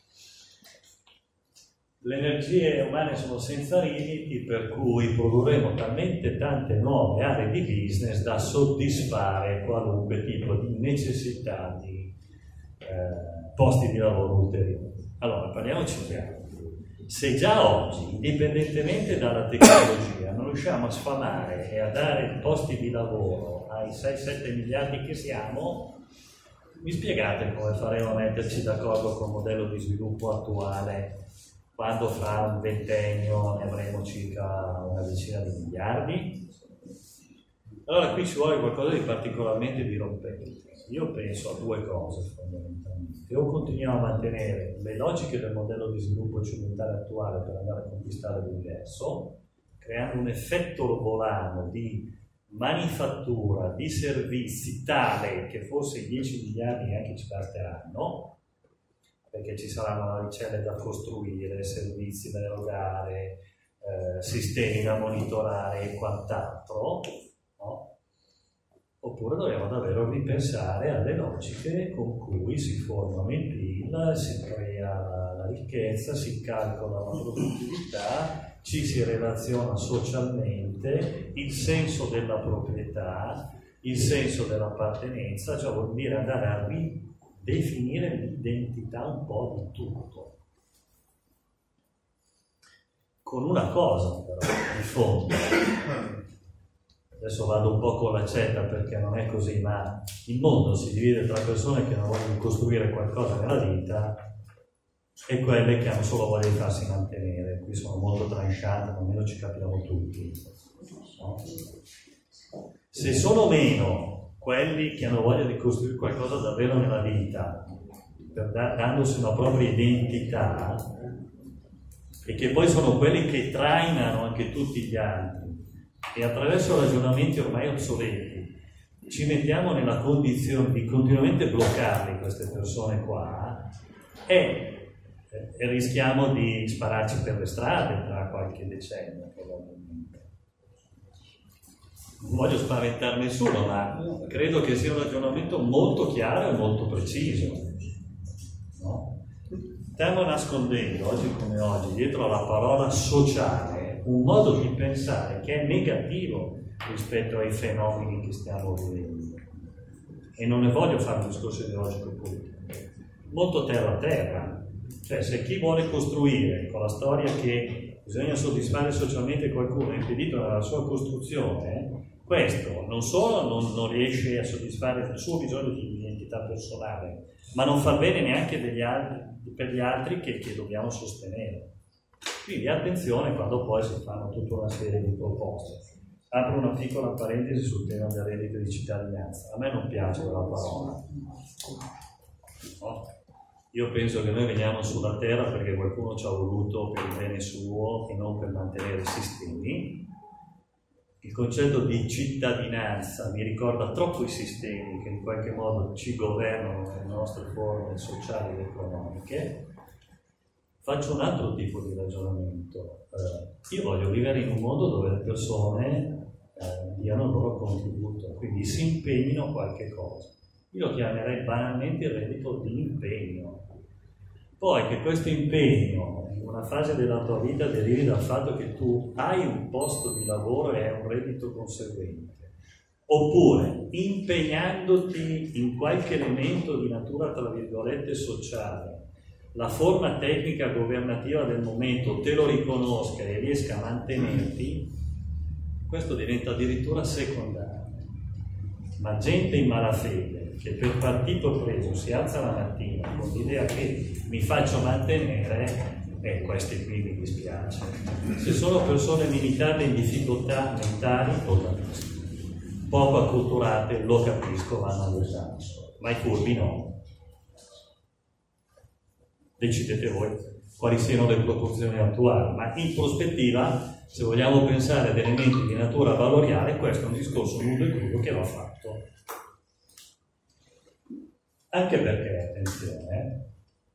B: Le energie umane sono senza limiti, per cui produrremo talmente tante nuove aree di business da soddisfare qualunque tipo di necessità di eh, posti di lavoro ulteriori. Allora, parliamoci chiaro. Se già oggi, indipendentemente dalla tecnologia, non riusciamo a sfamare e a dare posti di lavoro ai sei sette miliardi che siamo, mi spiegate come faremo a metterci d'accordo con il modello di sviluppo attuale quando fra un ventennio ne avremo circa una decina di miliardi? Allora qui ci vuole qualcosa di particolarmente dirompente. Io penso a due cose fondamentalmente: o continuiamo a mantenere le logiche del modello di sviluppo occidentale attuale per andare a conquistare l'universo, creando un effetto volano di manifattura, di servizi tale che forse i dieci miliardi neanche ci basteranno, perché ci saranno navicelle da costruire, servizi da erogare, eh, sistemi da monitorare e quant'altro, no? Oppure dobbiamo davvero ripensare alle logiche con cui si formano il P I L, si crea la, la ricchezza, si calcola la produttività, ci si relaziona socialmente, il senso della proprietà, il senso dell'appartenenza, cioè vuol dire andare a ridefinire l'identità un po' di tutto. Con una cosa però, di fondo. Adesso vado un po' con l'accetta perché non è così, ma il mondo si divide tra persone che non vogliono costruire qualcosa nella vita e quelle che hanno solo voglia di farsi mantenere. Qui sono molto tranchant, ma almeno ci capiamo tutti. No? Se sono meno quelli che hanno voglia di costruire qualcosa davvero nella vita, per da- dandosi una propria identità, e che poi sono quelli che trainano anche tutti gli altri, e attraverso ragionamenti ormai obsoleti ci mettiamo nella condizione di continuamente bloccarli queste persone qua, e, e rischiamo di spararci per le strade tra qualche decennio probabilmente. Non voglio spaventare nessuno, ma credo che sia un ragionamento molto chiaro e molto preciso, no? Stiamo nascondendo, oggi come oggi, dietro alla parola sociale, un modo di pensare che è negativo rispetto ai fenomeni che stiamo vivendo. E non ne voglio fare un discorso ideologico politico, molto terra a terra. Cioè, se chi vuole costruire con la storia che bisogna soddisfare socialmente qualcuno è impedito dalla sua costruzione, questo non solo non, non riesce a soddisfare il suo bisogno di identità personale, ma non fa bene neanche degli altri, per gli altri che, che dobbiamo sostenere. Quindi attenzione quando poi si fanno tutta una serie di proposte. Apro una piccola parentesi sul tema del reddito di cittadinanza. A me non piace quella parola. No? Io penso che noi veniamo sulla terra perché qualcuno ci ha voluto per il bene suo e non per mantenere i sistemi. Il concetto di cittadinanza mi ricorda troppo i sistemi che in qualche modo ci governano nelle nostre forme sociali ed economiche. Faccio un altro tipo di ragionamento. Eh, io voglio vivere in un mondo dove le persone eh, diano il loro contributo, quindi si impegnino a qualche cosa. Io lo chiamerei banalmente il reddito di impegno. Poi che questo impegno in una fase della tua vita derivi dal fatto che tu hai un posto di lavoro e hai un reddito conseguente, oppure impegnandoti in qualche elemento di natura tra virgolette sociale, la forma tecnica governativa del momento te lo riconosca e riesca a mantenerti, questo diventa addirittura secondario. Ma gente in malafede che per partito preso si alza la mattina con l'idea che mi faccio mantenere, e eh, questi qui mi dispiace. Se sono persone limitate in difficoltà mentali, lo capisco. Poco acculturate, lo capisco, vanno all'esame. Ma i furbi no. Decidete voi quali siano le proporzioni attuali, ma in prospettiva, se vogliamo pensare ad elementi di natura valoriale, questo è un discorso nudo e crudo che va fatto. Anche perché, attenzione,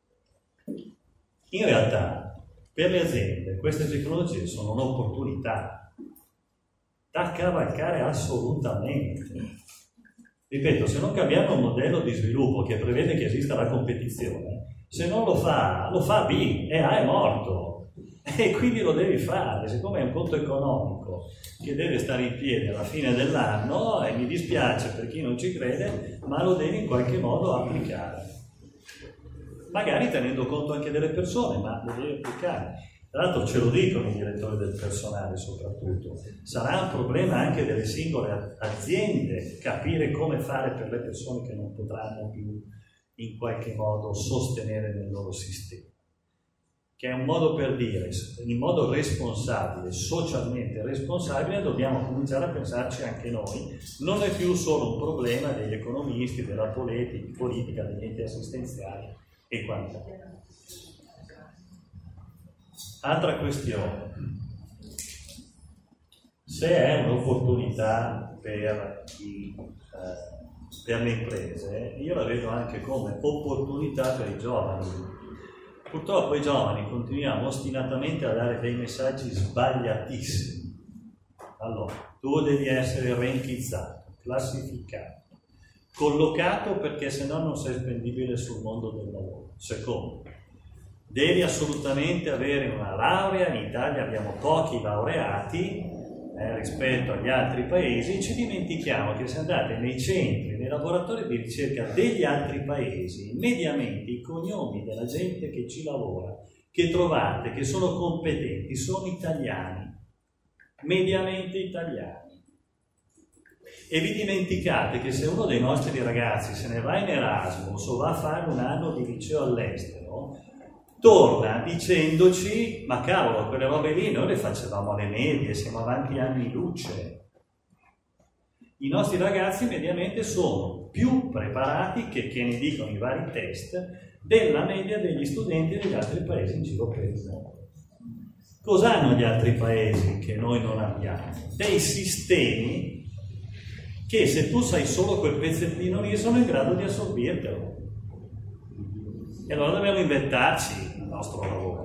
B: in realtà per le aziende queste tecnologie sono un'opportunità da cavalcare assolutamente. Ripeto, se non cambiamo un modello di sviluppo che prevede che esista la competizione, se non lo fa, lo fa B e A è morto. E quindi lo devi fare, siccome è un conto economico che deve stare in piedi alla fine dell'anno, e mi dispiace per chi non ci crede, ma lo devi in qualche modo applicare. Magari tenendo conto anche delle persone, ma lo devi applicare. Tra l'altro ce lo dicono i direttori del personale soprattutto. Sarà un problema anche delle singole aziende capire come fare per le persone che non potranno più in qualche modo sostenere nel loro sistema. Che è un modo per dire, in modo responsabile, socialmente responsabile, dobbiamo cominciare a pensarci anche noi. Non è più solo un problema degli economisti, della politica, degli enti assistenziali e quant'altro. Altra questione. Se è un'opportunità per, i, eh, per le imprese, io la vedo anche come opportunità per i giovani. Purtroppo i giovani continuiamo ostinatamente a dare dei messaggi sbagliatissimi. Allora, tu devi essere rankizzato, classificato, collocato perché se no non sei spendibile sul mondo del lavoro. Secondo, devi assolutamente avere una laurea. In Italia abbiamo pochi laureati eh, rispetto agli altri paesi. Ci dimentichiamo che se andate nei centri, nei laboratori di ricerca degli altri paesi, mediamente i cognomi della gente che ci lavora, che trovate, che sono competenti, sono italiani, mediamente italiani. E vi dimenticate che se uno dei nostri ragazzi se ne va in Erasmus o va a fare un anno di liceo all'estero, torna dicendoci: ma cavolo, quelle robe lì noi le facevamo alle medie, siamo avanti anni luce. I nostri ragazzi mediamente sono più preparati, che, che ne dicono i vari test, della media degli studenti degli altri paesi in giro per il mondo. Cosa hanno gli altri paesi che noi non abbiamo? Dei sistemi che se tu sai solo quel pezzettino lì sono in grado di assorbirtelo. E allora dobbiamo inventarci il nostro lavoro.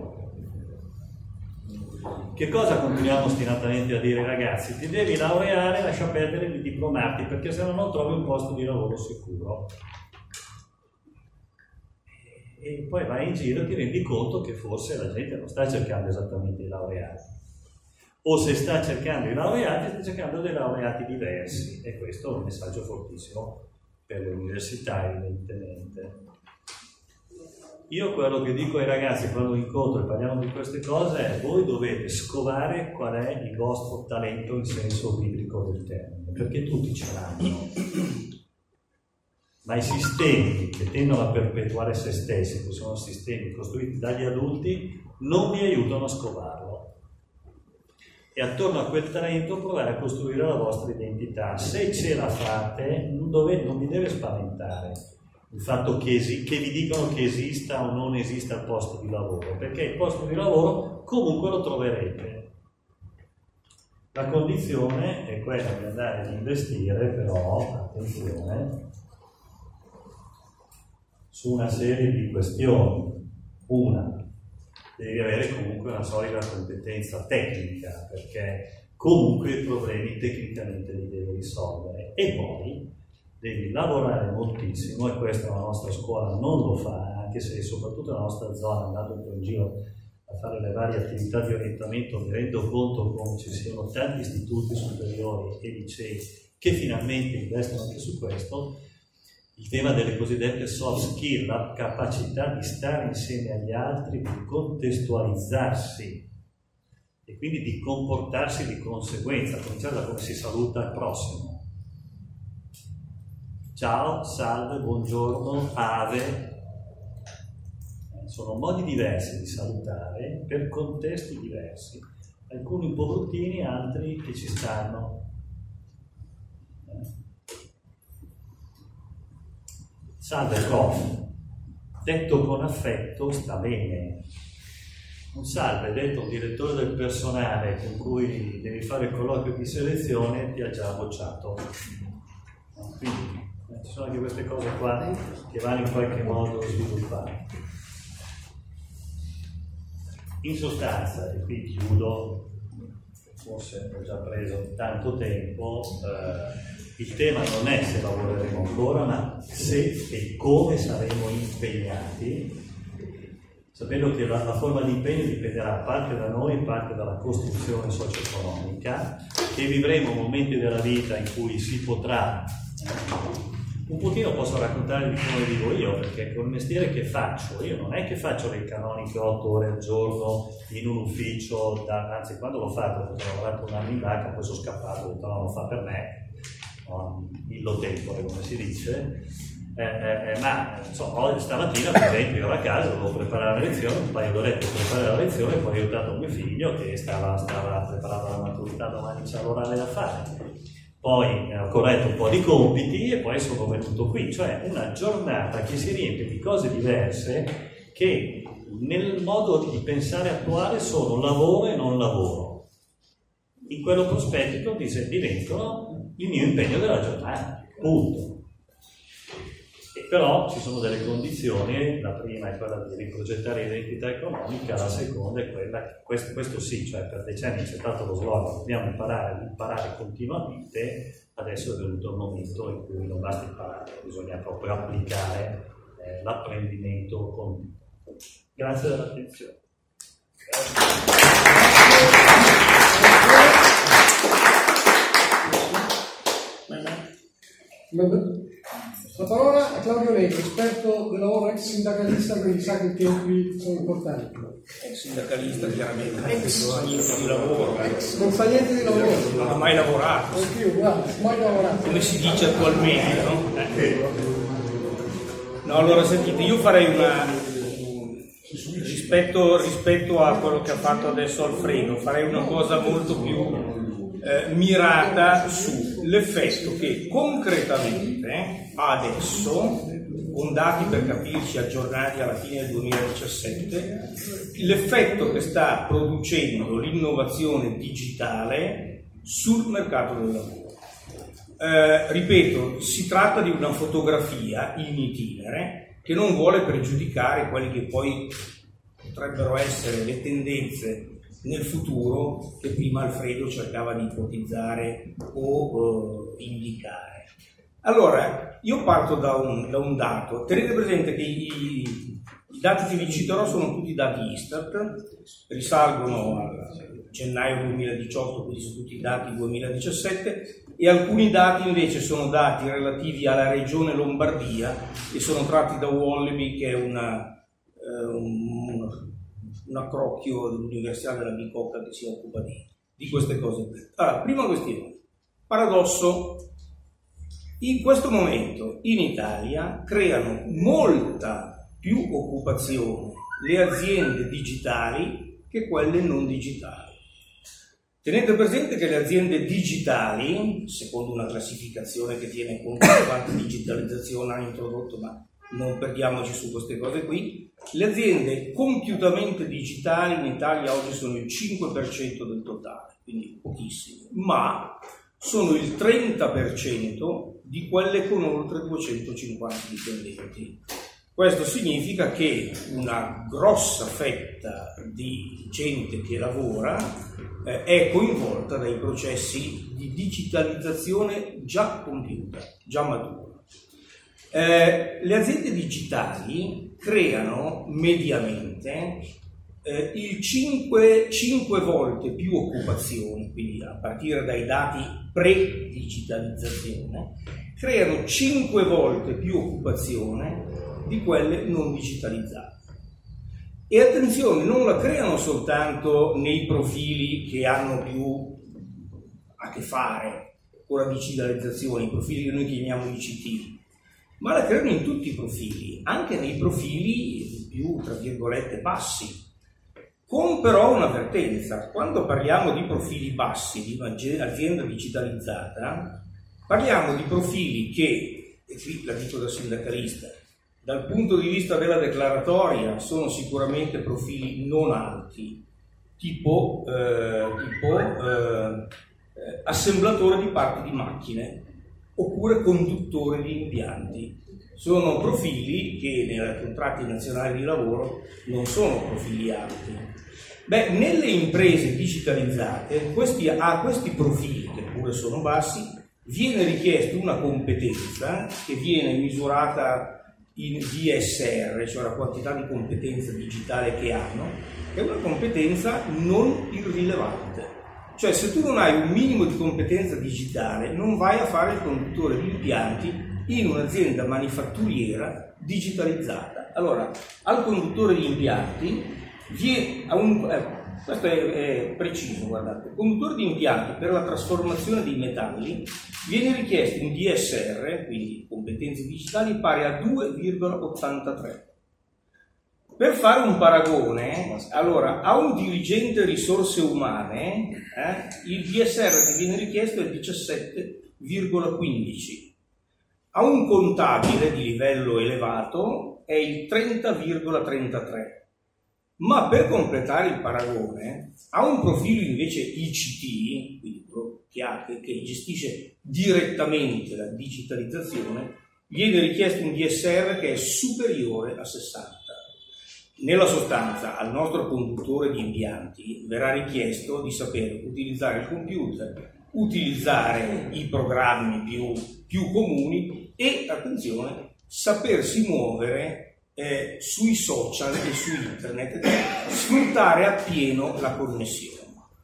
B: Che cosa continuiamo ostinatamente a dire ai ragazzi? Ti devi laureare, lascia perdere di diplomarti, perché se no non trovi un posto di lavoro sicuro. E poi vai in giro e ti rendi conto che forse la gente non sta cercando esattamente i laureati. O se sta cercando i laureati, sta cercando dei laureati diversi. E questo è un messaggio fortissimo per le università, evidentemente. Io quello che dico ai ragazzi quando incontro e parliamo di queste cose è: voi dovete scovare qual è il vostro talento in senso biblico del termine, perché tutti ce l'hanno, ma i sistemi che tendono a perpetuare se stessi, che sono sistemi costruiti dagli adulti, non vi aiutano a scovarlo. E attorno a quel talento provare a costruire la vostra identità. Se ce la fate, non, dove, non vi deve spaventare il fatto che, esi- che vi dicono che esista o non esista il posto di lavoro, perché il posto di lavoro comunque lo troverete. La condizione è quella di andare ad investire, però, attenzione, su una serie di questioni. Una, devi avere comunque una solida competenza tecnica, perché comunque i problemi tecnicamente li devi risolvere, e poi devi lavorare moltissimo, e questo la nostra scuola non lo fa, anche se soprattutto nella nostra zona, andando un po' in giro a fare le varie attività di orientamento, mi rendo conto come ci siano tanti istituti superiori e licei che finalmente investono anche su questo. Il tema delle cosiddette soft skill, la capacità di stare insieme agli altri, di contestualizzarsi e quindi di comportarsi di conseguenza, a cominciare da come si saluta il prossimo. Ciao, salve, buongiorno, ave. Sono modi diversi di salutare per contesti diversi, alcuni un po' bruttini, altri che ci stanno. Salve prof, detto con affetto sta bene. Un salve detto un direttore del personale con cui devi fare il colloquio di selezione ti ha già bocciato. Quindi ci sono anche queste cose qua che vanno in qualche modo sviluppate. In sostanza, e qui chiudo, forse ho già preso tanto tempo, eh, il tema non è se lavoreremo ancora, ma se e come saremo impegnati, sapendo che la, la forma di impegno dipenderà parte da noi, parte dalla costruzione socio-economica, che vivremo momenti della vita in cui si potrà, eh, un pochino posso raccontare di come vivo io, perché col mestiere che faccio, io non è che faccio le canoniche otto ore al giorno in un ufficio, da, anzi quando l'ho fatto, perché ho lavorato un anno in banca, poi sono scappato, ho detto no, lo fa per me, no, illo tempore come si dice, eh, eh, ma so, stamattina per esempio ero a casa, dovevo preparare la lezione, un paio d'orette per preparare la lezione, poi ho aiutato mio figlio che stava, stava preparando la maturità, domani c'è l'orale da fare. Poi ho corretto un po' di compiti e poi sono venuto qui, cioè una giornata che si riempie di cose diverse che nel modo di pensare attuale sono lavoro e non lavoro. In quello prospettico diventano il mio impegno della giornata, punto. E però ci sono delle condizioni, la prima è quella di riprogettare l'identità economica, la seconda è quella, questo, questo sì, cioè per decenni c'è stato lo slogan, dobbiamo imparare, imparare continuamente, adesso è venuto il momento in cui non basta imparare, bisogna proprio applicare eh, l'apprendimento continuo. Grazie dell'attenzione.
A: La parola a Claudio Negro, esperto del lavoro, ex sindacalista, quindi sa che i tempi sono importanti.
C: Ex sindacalista, chiaramente, ex non fa niente di lavoro.
A: Ex, non fa niente di lavoro.
C: Non ha mai lavorato.
A: Anch'io, guarda, mai lavorato.
C: Come si dice attualmente, no? Eh. No, allora sentite, io farei una... Rispetto, rispetto a quello che ha fatto adesso Alfredo, farei una cosa molto più eh, mirata sull'effetto che concretamente adesso con dati per capirci aggiornati alla fine del duemiladiciassette, l'effetto che sta producendo l'innovazione digitale sul mercato del lavoro. Eh, ripeto, si tratta di una fotografia in itinere che non vuole pregiudicare quelle che poi potrebbero essere le tendenze nel futuro che prima Alfredo cercava di ipotizzare o eh, indicare. Allora, io parto da un, da un dato. Tenete presente che i, i dati che vi citerò sono tutti dati Istat, risalgono a gennaio duemiladiciotto, quindi sono tutti dati duemiladiciassette, e alcuni dati invece sono dati relativi alla regione Lombardia, che sono tratti da Wallaby, che è una, eh, un, un accrocchio dell'Università della Bicocca che si occupa di, di queste cose. Allora, prima questione, paradosso. In questo momento in Italia creano molta più occupazione le aziende digitali che quelle non digitali. Tenete presente che le aziende digitali, secondo una classificazione che tiene conto di quanta digitalizzazione hanno introdotto, ma non perdiamoci su queste cose qui, le aziende compiutamente digitali in Italia oggi sono il cinque per cento del totale, quindi pochissime, ma sono il trenta per cento di quelle con oltre duecentocinquanta dipendenti. Questo significa che una grossa fetta di gente che lavora eh, è coinvolta dai processi di digitalizzazione già compiuta, già matura. Eh, le aziende digitali creano mediamente eh, il cinque, cinque volte più occupazioni, quindi a partire dai dati pre-digitalizzazione, creano cinque volte più occupazione di quelle non digitalizzate. E attenzione, non la creano soltanto nei profili che hanno più a che fare con la digitalizzazione, i profili che noi chiamiamo I C T, ma la creano in tutti i profili, anche nei profili più, tra virgolette, bassi. Con però un'avvertenza: quando parliamo di profili bassi di un'azienda digitalizzata, parliamo di profili che, e qui la dico da sindacalista, dal punto di vista della declaratoria sono sicuramente profili non alti, tipo, eh, tipo eh, assemblatore di parti di macchine oppure conduttore di impianti. Sono profili che nei contratti nazionali di lavoro non sono profili alti. Beh, nelle imprese digitalizzate, questi, a questi profili, che pure sono bassi, viene richiesta una competenza che viene misurata in D S R, cioè la quantità di competenza digitale che hanno, è una competenza non irrilevante. Cioè, se tu non hai un minimo di competenza digitale, non vai a fare il conduttore di impianti in un'azienda manifatturiera digitalizzata. Allora, al conduttore di impianti viene a un, eh, questo è, è preciso, guardate, il conduttore di impianti per la trasformazione dei metalli viene richiesto un D S R, quindi competenze digitali, pari a due virgola ottantatré. Per fare un paragone, allora, a un dirigente risorse umane eh, il D S R che viene richiesto è diciassette virgola quindici. A un contabile di livello elevato è il trenta virgola trentatré. Ma per completare il paragone, a un profilo invece I C T, quindi che, ha, che gestisce direttamente la digitalizzazione, viene richiesto un D S R che è superiore a sessanta. Nella sostanza, al nostro conduttore di impianti verrà richiesto di sapere utilizzare il computer, utilizzare i programmi più, più comuni e, attenzione, sapersi muovere Eh, sui social e su internet, sfruttare appieno la connessione.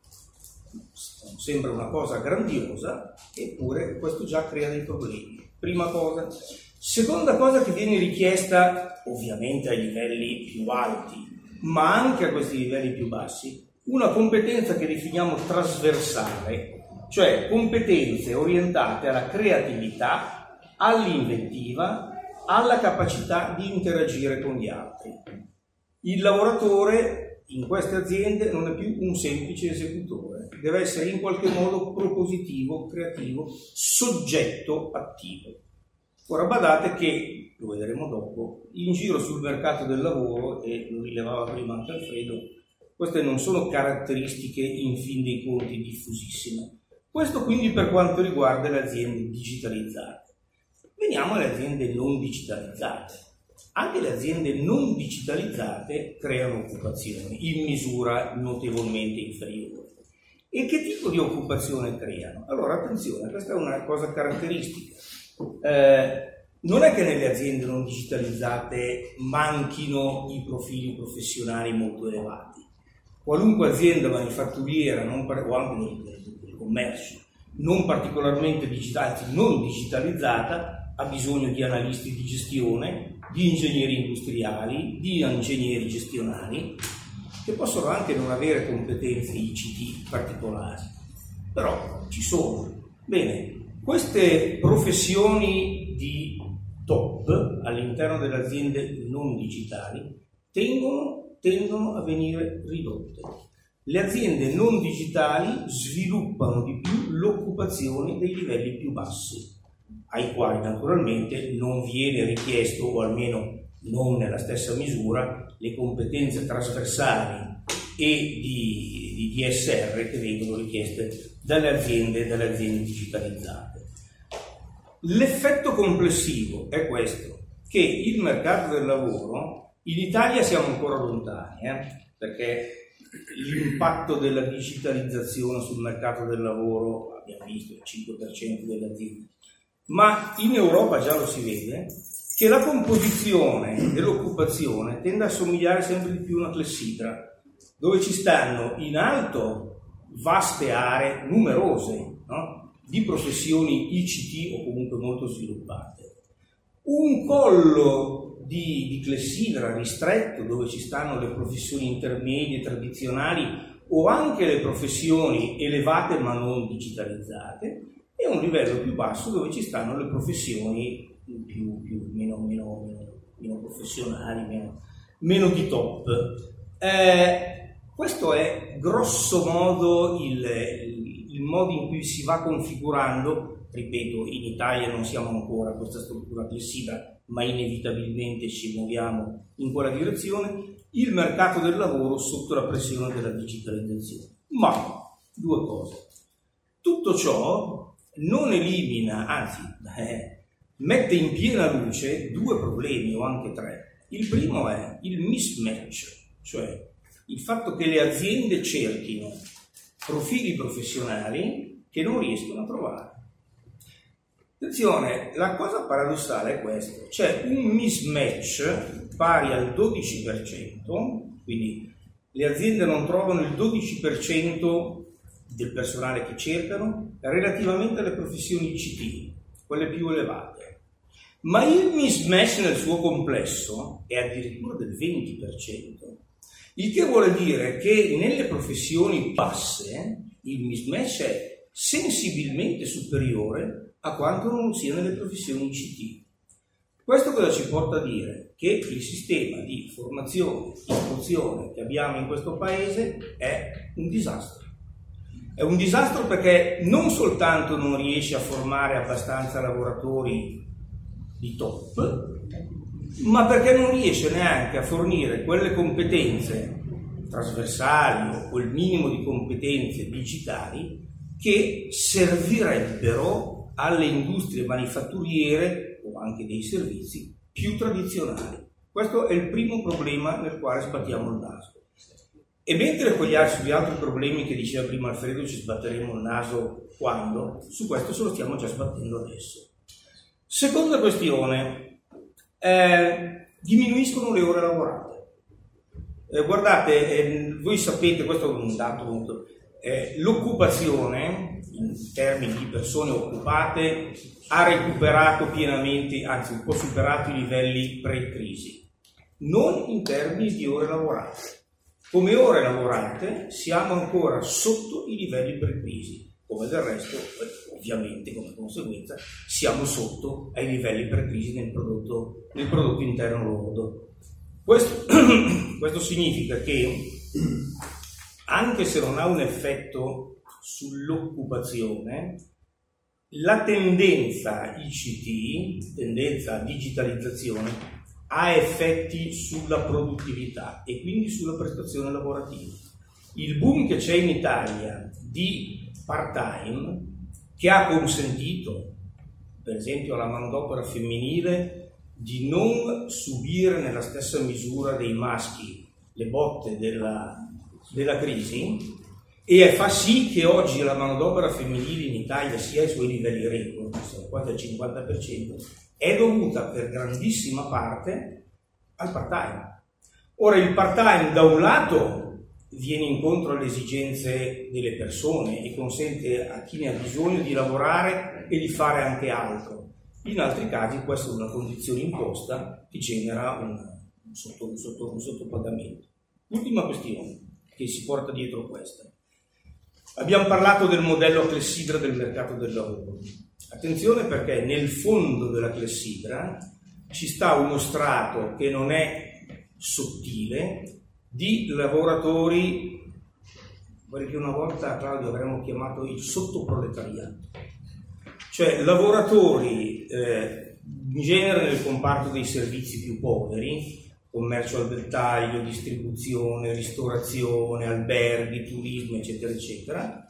C: Sembra una cosa grandiosa, eppure questo già crea dei problemi. Prima cosa. Seconda cosa che viene richiesta, ovviamente ai livelli più alti, ma anche a questi livelli più bassi, una competenza che definiamo trasversale, cioè competenze orientate alla creatività, all'inventiva, alla capacità di interagire con gli altri. Il lavoratore in queste aziende non è più un semplice esecutore, deve essere in qualche modo propositivo, creativo, soggetto attivo. Ora badate che, lo vedremo dopo, in giro sul mercato del lavoro, e lo rilevava prima anche Alfredo, queste non sono caratteristiche in fin dei conti diffusissime. Questo quindi per quanto riguarda le aziende digitalizzate. Veniamo alle aziende non digitalizzate. Anche le aziende non digitalizzate creano occupazione in misura notevolmente inferiore. E che tipo di occupazione creano? Allora attenzione, questa è una cosa caratteristica. Eh, non è che nelle aziende non digitalizzate manchino i profili professionali molto elevati. Qualunque azienda manifatturiera non, o anche del, del commercio non particolarmente digitale, non digitalizzata, ha bisogno di analisti di gestione, di ingegneri industriali, di ingegneri gestionali, che possono anche non avere competenze I C T particolari, però ci sono. Bene, queste professioni di top all'interno delle aziende non digitali tendono, tendono a venire ridotte. Le aziende non digitali sviluppano di più l'occupazione dei livelli più bassi, ai quali naturalmente non viene richiesto, o almeno non nella stessa misura, le competenze trasversali e di, di D S R che vengono richieste dalle aziende, dalle aziende digitalizzate. L'effetto complessivo è questo, che il mercato del lavoro, in Italia siamo ancora lontani, eh, perché l'impatto della digitalizzazione sul mercato del lavoro, abbiamo visto il cinque per cento delle aziende, ma in Europa già lo si vede, che la composizione dell'occupazione tende a somigliare sempre di più a una clessidra, dove ci stanno in alto vaste aree numerose, no? Di professioni I C T o comunque molto sviluppate, un collo di, di clessidra ristretto dove ci stanno le professioni intermedie, tradizionali o anche le professioni elevate ma non digitalizzate, e un livello più basso dove ci stanno le professioni più, più meno, meno, meno, meno professionali, meno, meno di top. Eh, questo è grosso modo il, il, il modo in cui si va configurando. Ripeto, in Italia non siamo ancora a questa struttura clessidra, ma inevitabilmente ci muoviamo in quella direzione, il mercato del lavoro sotto la pressione della digitalizzazione. Ma due cose. Tutto ciò non elimina, anzi eh, mette in piena luce due problemi o anche tre. Il primo è il mismatch, cioè il fatto che le aziende cerchino profili professionali che non riescono a trovare. Attenzione, la cosa paradossale è questo: c'è un mismatch pari al dodici per cento, quindi le aziende non trovano il dodici per cento del personale che cercano relativamente alle professioni I C T, quelle più elevate. Ma il mismatch nel suo complesso è addirittura del venti per cento, il che vuole dire che nelle professioni basse il mismatch è sensibilmente superiore a quanto non sia nelle professioni I C T. Questo cosa ci porta a dire? Che il sistema di formazione, istruzione che abbiamo in questo paese è un disastro. È un disastro perché non soltanto non riesce a formare abbastanza lavoratori di top, ma perché non riesce neanche a fornire quelle competenze trasversali o quel minimo di competenze digitali che servirebbero alle industrie manifatturiere o anche dei servizi più tradizionali. Questo è il primo problema nel quale sbattiamo il naso. E mentre con gli altri problemi che diceva prima Alfredo ci sbatteremo il naso quando, su questo se lo stiamo già sbattendo adesso. Seconda questione, eh, diminuiscono le ore lavorate. Eh, guardate, eh, voi sapete, questo è un dato molto, eh, l'occupazione in termini di persone occupate ha recuperato pienamente, anzi un po' superato i livelli pre-crisi, non in termini di ore lavorate. Come ore lavorate siamo ancora sotto i livelli pre-crisi, come del resto, ovviamente, come conseguenza, siamo sotto ai livelli pre-crisi nel prodotto, nel prodotto interno lordo. Questo, questo significa che, anche se non ha un effetto sull'occupazione, la tendenza I C T, tendenza a digitalizzazione, ha effetti sulla produttività e quindi sulla prestazione lavorativa. Il boom che c'è in Italia di part-time, che ha consentito, per esempio, alla manodopera femminile di non subire nella stessa misura dei maschi le botte della, della crisi, e fa sì che oggi la manodopera femminile in Italia sia ai suoi livelli record, sono quasi al cinquanta per cento, è dovuta per grandissima parte al part-time. Ora, il part-time da un lato viene incontro alle esigenze delle persone e consente a chi ne ha bisogno di lavorare e di fare anche altro. In altri casi questa è una condizione imposta che genera un, un, sotto, un, sotto, un sottopagamento. Ultima questione che si porta dietro questa. Abbiamo parlato del modello clessidra del mercato del lavoro. Attenzione, perché nel fondo della clessidra ci sta uno strato che non è sottile di lavoratori, quelli che una volta, Claudio, avremmo chiamato il sottoproletariato, cioè lavoratori eh, in genere nel comparto dei servizi più poveri, commercio al dettaglio, distribuzione, ristorazione, alberghi, turismo, eccetera, eccetera,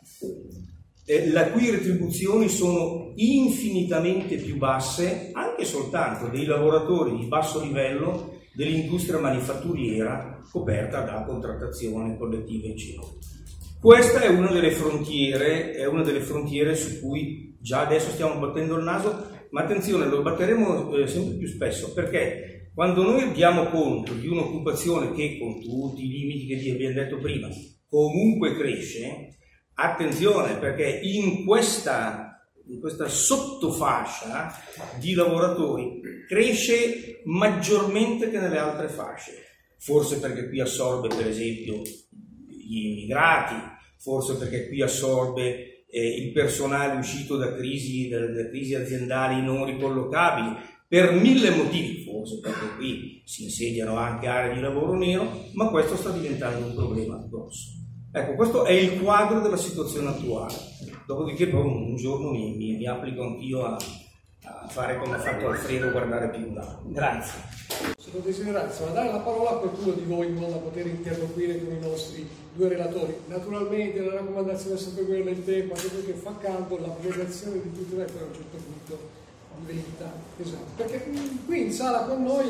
C: eh, le cui retribuzioni sono infinitamente più basse anche soltanto dei lavoratori di basso livello dell'industria manifatturiera coperta da contrattazione collettiva, eccetera. Questa è una delle frontiere, è una delle frontiere su cui già adesso stiamo battendo il naso, ma attenzione, lo batteremo eh, sempre più spesso, perché quando noi diamo conto di un'occupazione che, con tutti i limiti che vi abbiamo detto prima, comunque cresce, attenzione, perché in questa, in questa sottofascia di lavoratori cresce maggiormente che nelle altre fasce. Forse perché qui assorbe, per esempio, gli immigrati, forse perché qui assorbe eh, il personale uscito da crisi, da, da crisi aziendali non ricollocabili, per mille motivi, forse perché qui si insediano anche aree di lavoro nero, ma questo sta diventando un problema grosso. Ecco, questo è il quadro della situazione attuale. Dopodiché poi un giorno mi, mi, mi applico anch'io a, a fare come ha fatto Alfredo, guardare più in là. Grazie.
A: Sono desiderato a dare la parola a qualcuno di voi in modo da poter interloquire con i nostri due relatori. Naturalmente la raccomandazione è sempre quella del tempo, anche perché fa caldo, l'abrogazione di tutte le cose a un certo punto diventa esatto. Perché qui in sala con noi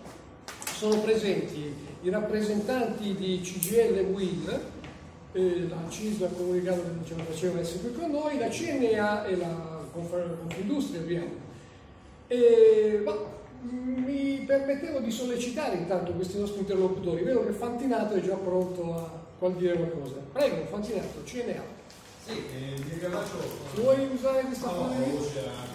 A: sono presenti i rappresentanti di C G I L U I L, eh, la C I S L ha comunicato che non ce la faceva essere qui con noi, la C N A e la Confindustria abbiamo. E, ma, mi permettevo di sollecitare intanto questi nostri interlocutori. Vedo che Fantinato è già pronto a dire qualcosa. Prego, Fantinato, C N A.
D: Sì, eh, mi rilascio.
A: Vuoi usare questa
D: no,
A: cosa?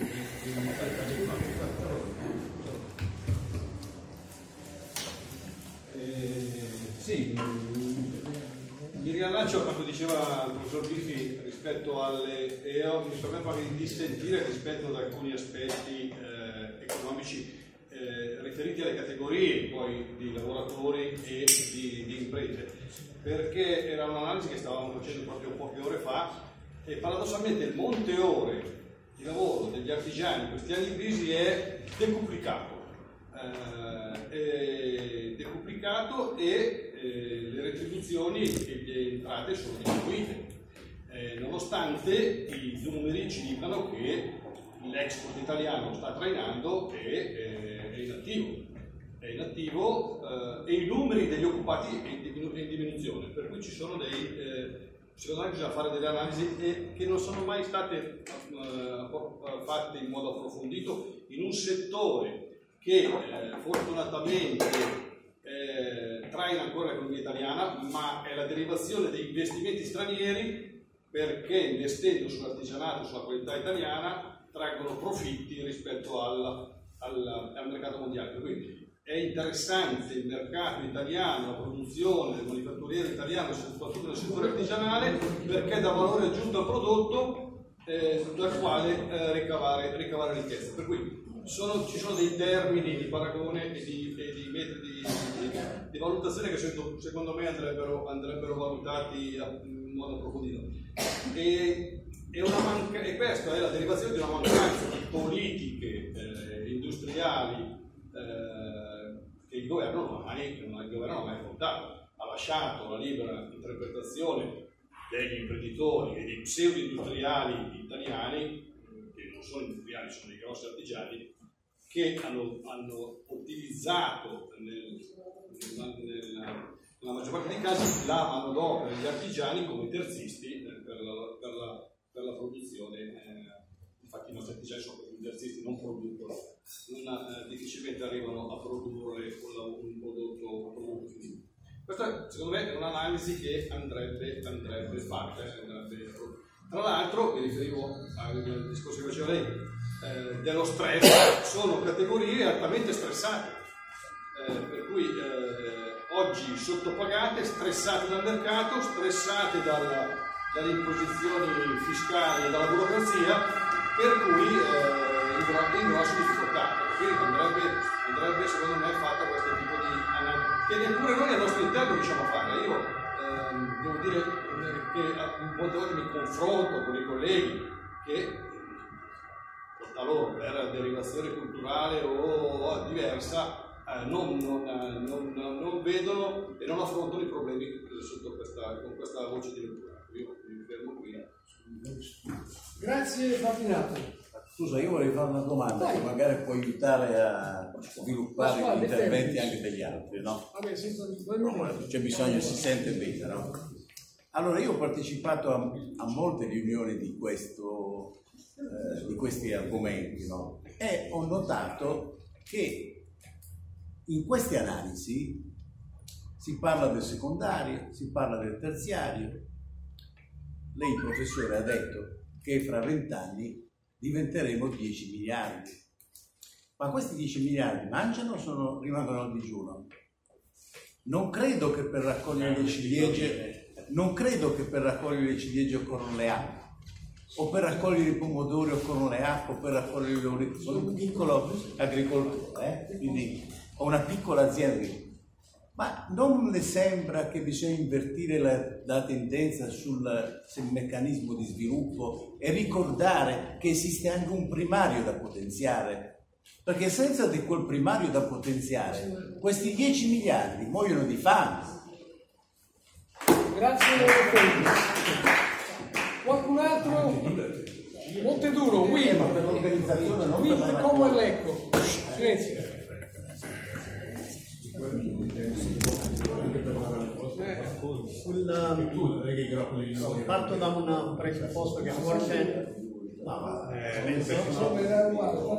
D: Eh, sì, mi riallaccio a quanto diceva il professor Biffi rispetto alle, e io mi permetto anche di dissentire rispetto ad alcuni aspetti eh, economici eh, riferiti alle categorie poi di lavoratori e di, di imprese, perché era un'analisi che stavamo facendo proprio poche ore fa e paradossalmente il monte ore di lavoro degli artigiani in questi anni di crisi è decuplicato, eh, è decuplicato e eh, le retribuzioni e le entrate sono diminuite, eh, nonostante i numeri ci dicano che l'export italiano sta trainando e eh, è inattivo, è inattivo eh, e i numeri degli occupati è in, diminu- è in diminuzione, per cui ci sono dei eh, secondo me bisogna fare delle analisi e che non sono mai state uh, fatte in modo approfondito in un settore che eh, fortunatamente eh, traina ancora l'economia italiana, ma è la derivazione degli investimenti stranieri, perché investendo sull'artigianato, sulla qualità italiana, traggono profitti rispetto al, al, al mercato mondiale. Quindi è interessante il mercato italiano, la produzione del manifatturiero italiano, soprattutto nel settore artigianale, perché dà valore aggiunto al prodotto eh, dal quale eh, ricavare, ricavare ricchezza. Per cui sono, ci sono dei termini di paragone e di, e di metodi di, di, di valutazione che secondo me andrebbero, andrebbero valutati in modo approfondito. E, è una manca- e questa è la derivazione di una mancanza di politiche eh, industriali eh, che il governo non ha mai, il governo non ha mai affrontato. Ha lasciato la libera interpretazione degli imprenditori e dei pseudo-industriali italiani, che non sono industriali, sono dei grossi artigiani, che hanno, hanno ottimizzato nel, nella, nella, nella maggior parte dei casi la manodopera degli artigiani come terzisti eh, per, la, per, la, per la produzione. Eh, infatti i nostri artigiani sono proprio terzisti, non producono, non, eh, difficilmente arrivano a produrre un prodotto, un prodotto finito. Questa secondo me è un'analisi che andrebbe, andrebbe fatta. Andrebbe... Tra l'altro, mi riferivo al discorso che faceva lei, eh, dello stress, sono categorie altamente stressate, eh, per cui eh, oggi sottopagate, stressate dal mercato, stressate dalla, dalle imposizioni fiscali e dalla burocrazia, per cui eh, in, gro- in grosse difficoltà. Quindi andrebbe, andrebbe secondo me fatta questo tipo di analisi, che neppure noi al nostro interno riusciamo a fare. Io ehm, devo dire che un po' di volte mi confronto con i colleghi che da loro per derivazione culturale o diversa eh, non, non, non, non vedono e non affrontano i problemi sotto questa, con questa voce di lettura. Io mi fermo qui.
A: Grazie Fabinato.
E: Scusa, io vorrei fare una domanda che magari può aiutare a sviluppare gli interventi anche degli altri, no?
A: Vabbè, senza...
E: C'è bisogno, si sente bene, no? Allora, io ho partecipato a, a molte riunioni di, questo, eh, di questi argomenti, no? E ho notato che in queste analisi si parla del secondario, si parla del terziario. Lei, professore, ha detto che fra vent'anni diventeremo dieci miliardi. Ma questi dieci miliardi mangiano o sono, rimangono al digiuno? Non credo che per raccogliere le ciliegie, non credo che per raccogliere le ciliegie occorrono le acque, o per raccogliere i pomodori occorrono le acque, o per raccogliere le olive. Sono un piccolo agricoltore, eh? Quindi ho una piccola azienda. Ma non le sembra che bisogna invertire la, la tendenza sul, sul meccanismo di sviluppo e ricordare che esiste anche un primario da potenziare? Perché senza di quel primario da potenziare, questi dieci miliardi muoiono di fame.
A: Grazie. Qualcun altro? Monteduro, Will. Will come Lecco. Silenzio.
F: Sul, um, parto da un presupposto che forse no, eh, penso, no.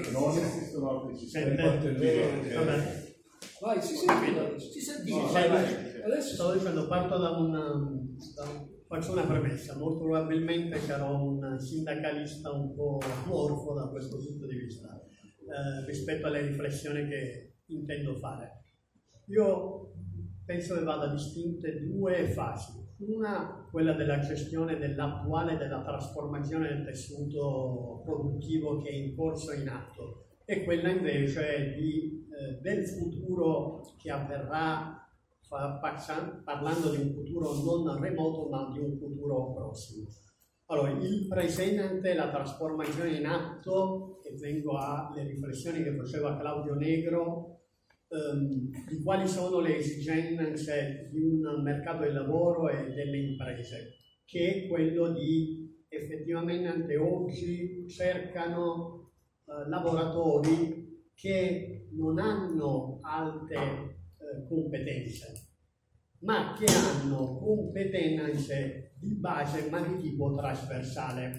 F: Si sente? Va bene.
A: Vai, si sente. Si sente.
F: No, vai, vai. Adesso stavo dicendo, parto da un, da un faccio una premessa. Molto probabilmente sarò un sindacalista un po' amorfo da questo punto di vista eh, rispetto alle riflessioni che intendo fare. Io penso che vada distinte due fasi. Una, quella della gestione dell'attuale, della trasformazione del tessuto produttivo che è in corso e in atto, e quella invece di, eh, del futuro che avverrà, fa, passa, parlando di un futuro non remoto ma di un futuro prossimo. Allora, il presente, la trasformazione in atto, e vengo alle riflessioni che faceva Claudio Negro, Um, di quali sono le esigenze di un mercato del lavoro e delle imprese, che è quello di effettivamente oggi cercano uh, lavoratori che non hanno alte uh, competenze, ma che hanno competenze di base ma di tipo trasversale.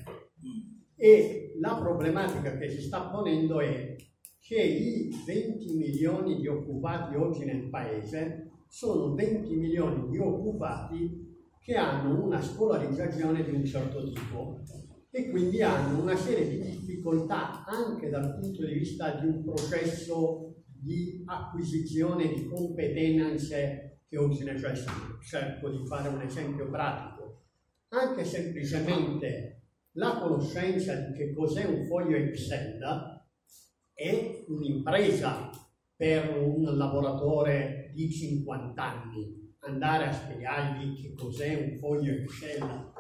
F: E la problematica che si sta ponendo è che i venti milioni di occupati oggi nel paese sono venti milioni di occupati che hanno una scolarizzazione di un certo tipo e quindi hanno una serie di difficoltà anche dal punto di vista di un processo di acquisizione di competenze che oggi necessitano. Cerco di fare un esempio pratico. Anche semplicemente la conoscenza di che cos'è un foglio Excel è un'impresa per un lavoratore di cinquanta anni. Andare a spiegargli che cos'è un foglio Excel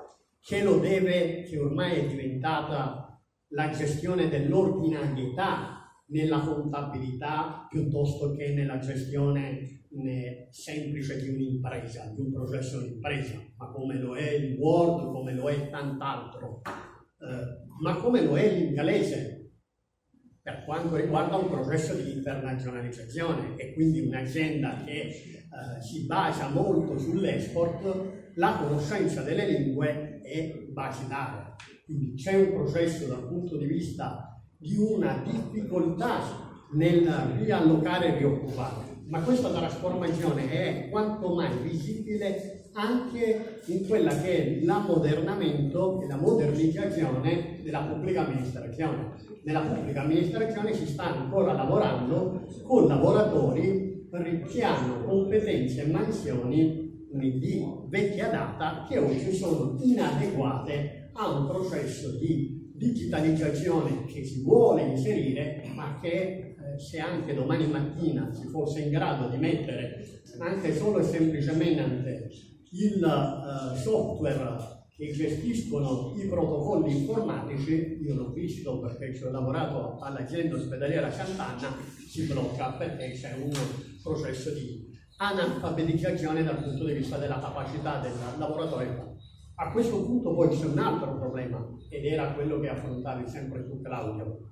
F: che lo deve, che ormai è diventata la gestione dell'ordinarietà nella contabilità piuttosto che nella gestione né, semplice di un'impresa, di un processo di impresa, ma come lo è il Word, come lo è tant'altro, eh, ma come lo è l'inglese per quanto riguarda un processo di internazionalizzazione e quindi un'azienda che eh, si basa molto sull'export, la conoscenza delle lingue è basilare. Quindi c'è un processo dal punto di vista di una difficoltà nel riallocare e rioccupare, ma questa trasformazione è quanto mai visibile anche in quella che è l'ammodernamento e la modernizzazione della pubblica amministrazione. Nella pubblica amministrazione si sta ancora lavorando con lavoratori che hanno competenze e mansioni di vecchia data che oggi sono inadeguate a un processo di digitalizzazione che si vuole inserire, ma che eh, se anche domani mattina si fosse in grado di mettere anche solo e semplicemente il uh, software che gestiscono i protocolli informatici, io l'ho visto perché ci ho lavorato all'azienda ospedaliera Sant'Anna, si blocca perché c'è un processo di analfabetizzazione dal punto di vista della capacità del lavoratore. A questo punto poi c'è un altro problema, ed era quello che affrontavi sempre tu, Claudio.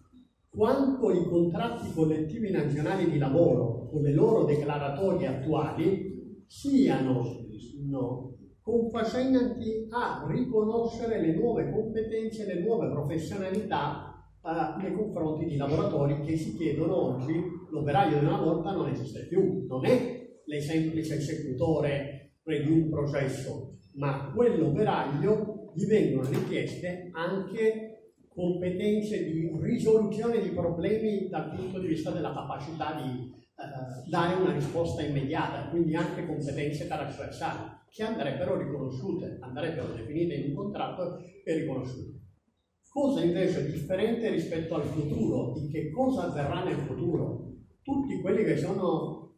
F: Quanto i contratti collettivi nazionali di lavoro con le loro declaratorie attuali siano no, confacenti a riconoscere le nuove competenze, le nuove professionalità eh, nei confronti di lavoratori che si chiedono oggi. L'operaio di una volta non esiste più, non è il semplice esecutore di un processo, ma quell'operaio gli vengono richieste anche competenze di risoluzione di problemi dal punto di vista della capacità di eh, dare una risposta immediata, quindi anche competenze trasversali che andrebbero riconosciute, andrebbero definite in un contratto e riconosciute. Cosa invece differente rispetto al futuro, di che cosa avverrà nel futuro? Tutti quelli che sono,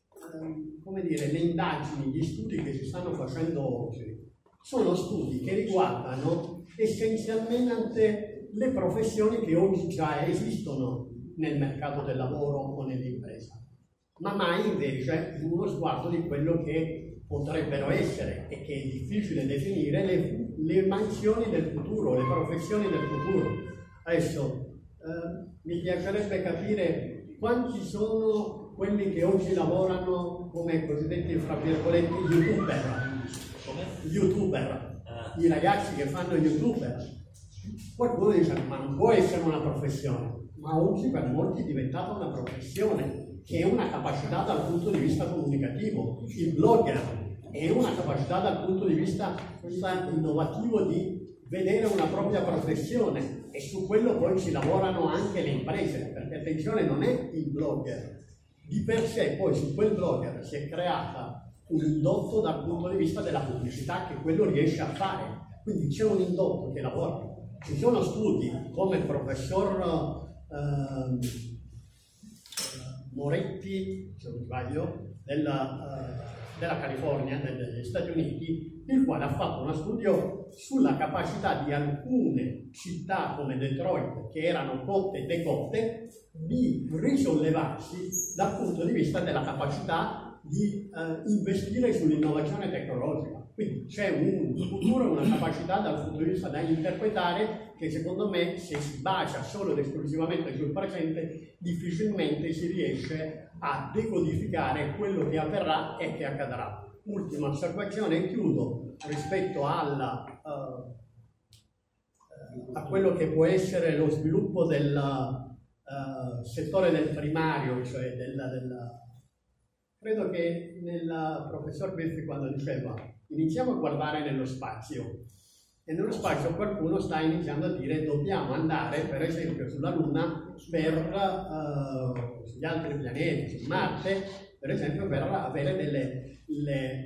F: eh, come dire, le indagini, gli studi che si stanno facendo oggi, sono studi che riguardano essenzialmente le professioni che oggi già esistono nel mercato del lavoro o nell'impresa, ma mai invece uno sguardo di quello che potrebbero essere e che è difficile definire le, le mansioni del futuro, le professioni del futuro. Adesso eh, mi piacerebbe capire quanti sono quelli che oggi lavorano come cosiddetti, fra virgolette, youtuber. Come? Youtuber, ah. I ragazzi che fanno youtuber. Qualcuno dice, ma non può essere una professione, ma oggi per molti è diventata una professione, che è una capacità dal punto di vista comunicativo. Il blogger è una capacità dal punto di vista innovativo di vedere una propria professione, e su quello poi ci lavorano anche le imprese, perché attenzione, non è il blogger di per sé, poi su quel blogger si è creata un indotto dal punto di vista della pubblicità che quello riesce a fare, quindi c'è un indotto che lavora. Ci sono studi come il professor eh, Moretti, se non sbaglio, della, uh, della California, degli Stati Uniti, il quale ha fatto uno studio sulla capacità di alcune città come Detroit, che erano cotte e decotte, di risollevarsi dal punto di vista della capacità di uh, investire sull'innovazione tecnologica. Quindi c'è un futuro, una capacità dal punto di vista da interpretare che secondo me, se si basa solo ed esclusivamente sul presente, difficilmente si riesce a decodificare quello che avverrà e che accadrà. Ultima osservazione e chiudo rispetto alla, uh, a quello che può essere lo sviluppo del uh, settore del primario, cioè della, della... credo che nel professor Beffi, quando diceva iniziamo a guardare nello spazio, e nello spazio qualcuno sta iniziando a dire dobbiamo andare per esempio sulla Luna, per uh, sugli altri pianeti, su Marte per esempio, per avere delle le,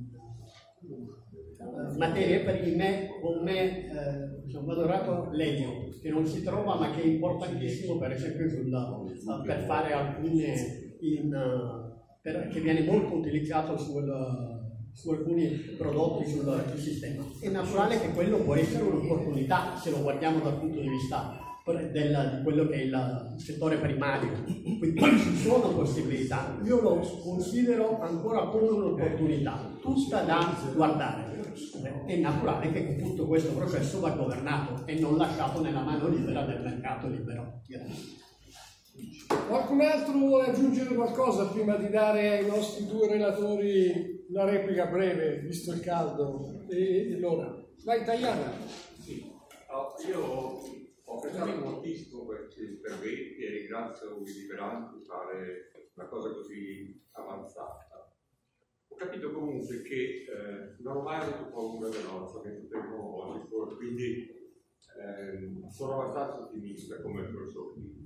F: um, materie prime come uh, diciamo, adorato l'elio, che non si trova ma che è importantissimo per esempio sul, uh, per fare alcune in, uh, per, che viene molto utilizzato sul su alcuni prodotti sul, sul sistema. È naturale che quello può essere un'opportunità se lo guardiamo dal punto di vista del, di quello che è il settore primario, quindi ci sono possibilità. Io lo considero ancora come un'opportunità tutta da guardare. È naturale che tutto questo processo va governato e non lasciato nella mano libera del mercato libero.
A: Qualcun altro vuole aggiungere qualcosa prima di dare ai nostri due relatori una replica breve, visto il caldo e, e l'ora? Vai Tajana.
G: Sì, io ho apprezzato moltissimo questi interventi e ringrazio i liberanti di fare una cosa così avanzata. Ho capito comunque che eh, non ho mai avuto paura dell'avanzamento tecnologico, quindi eh, sono abbastanza ottimista come il professor Pinti.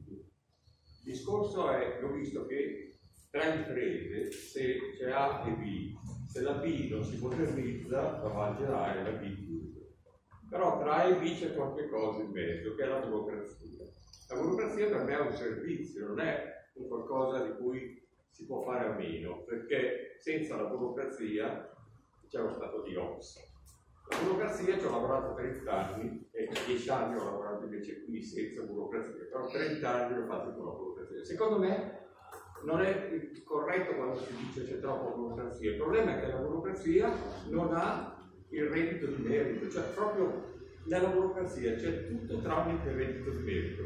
G: Il discorso è che ho visto che tra imprese, se c'è A e B, se la B non si modernizza, la mangia A e la B chiude. Però tra A e B c'è qualche cosa in mezzo, che è la burocrazia. La burocrazia per me è un servizio, non è un qualcosa di cui si può fare a meno, perché senza la burocrazia c'è uno stato di ops. La burocrazia ci ho lavorato trenta anni e dieci anni ho lavorato invece qui senza burocrazia, però trenta anni l'ho fatto con la burocrazia. Secondo me non è corretto quando si dice c'è troppa burocrazia, il problema è che la burocrazia non ha il reddito di merito, cioè proprio nella burocrazia c'è tutto tramite il reddito di merito.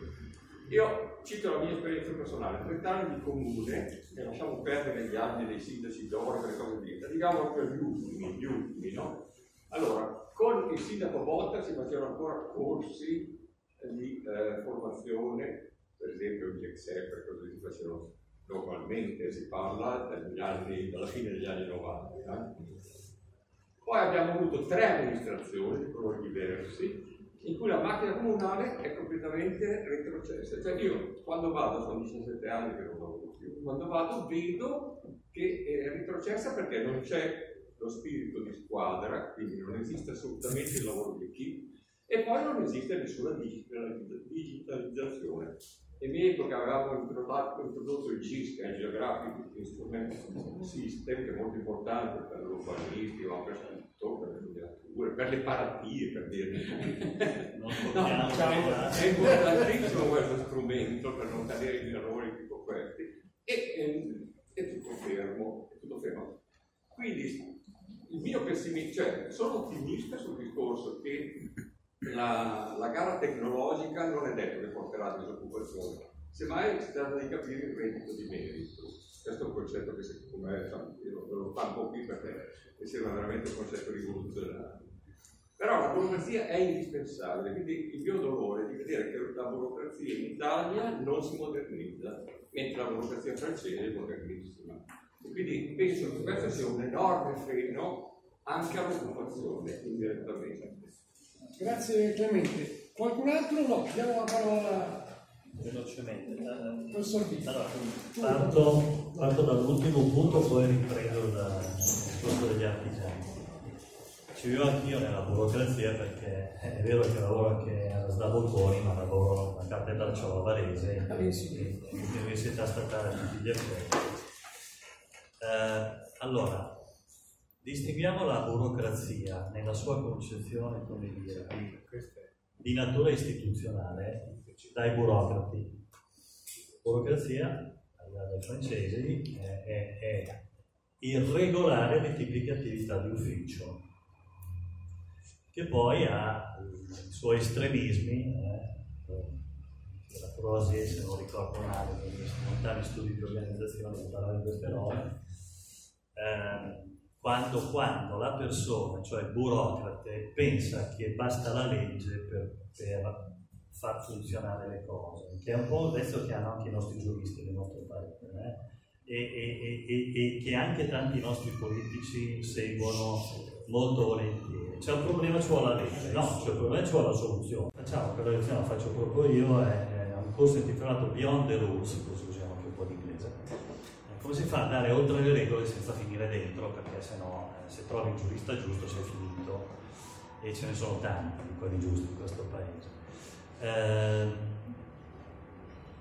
G: Io cito la mia esperienza personale, trenta anni di comune, e lasciamo perdere gli anni dei sindaci d'oro, quelle cose lì, diciamo proprio gli ultimi, gli ultimi, no? Allora, con il sindaco Botta si facevano ancora corsi di eh, formazione, per esempio il G X E P, così si facevano normalmente, si parla dagli anni, dalla fine degli anni novanta. Eh? Poi abbiamo avuto tre amministrazioni di colori diversi, in cui la macchina comunale è completamente retrocessa. Cioè io quando vado, sono diciassette anni che non lavoro più, quando vado vedo che è retrocessa perché non c'è lo spirito di squadra, quindi non esiste assolutamente il lavoro di equipe, e poi non esiste nessuna digitalizzazione. In epoca avevamo introdotto, introdotto il G I S, che è il Geographic Instrument System, che è molto importante per l'urbanistica, per tutto, per le miniature, per le paratie, per dire.
B: Non
G: no, diciamo, è importantissimo questo strumento per non cadere in errori tipo questi, e e è tutto fermo, è tutto fermo. Quindi il mio pessimismo, cioè sono ottimista sul discorso che la, la gara tecnologica non è detto che porterà a disoccupazione, semmai si tratta di capire il reddito di merito. Questo è un concetto che secondo me, io lo fanno qui perché mi sembra veramente un concetto rivoluzionario. Però la burocrazia è indispensabile, quindi il mio dolore è di vedere che la burocrazia in Italia non si modernizza, mentre la burocrazia francese è modernissima. E quindi penso che questo sia un enorme freno anche all'occupazione indirettamente.
A: Grazie Clemente. Qualcun altro? No, diamo la parola
B: velocemente.
A: professor Pinti.
B: Allora, parto, parto dall'ultimo punto, poi riprendo dal discorso degli artigiani. Ci vivo anch'io nella burocrazia perché è vero che lavoro anche alla S D A Bocconi, ma lavoro a Carta e Bracciolo a Varese, in università statale a tutti gli effetti. Eh, allora, distinguiamo la burocrazia nella sua concezione, come dire, di, di natura istituzionale dai burocrati. Burocrazia, dai francesi, è, è, è irregolare le tipiche attività di ufficio, che poi ha i suoi estremismi, eh, la prosi, se non ricordo male, perché sono lontani studi di organizzazione per parlare di queste robe. Eh, quando, quando la persona, cioè il burocrate, pensa che basta la legge per, per far funzionare le cose, che è un po' adesso che hanno anche i nostri giuristi nel nostro paese, eh? e, e, e, e che anche tanti nostri politici seguono molto volentieri. C'è un problema, ci vuole la legge, no, c'è un problema, ci vuole la soluzione. Facciamo quella lezione, la faccio proprio io, è, è un corso intitolato Beyond the Rules, così usiamo anche un po' di inglese. Come si fa ad andare oltre le regole senza finire dentro, perché se no, eh, se trovi il giurista giusto sei finito, e ce ne sono tanti di quelli giusti in questo paese. Eh,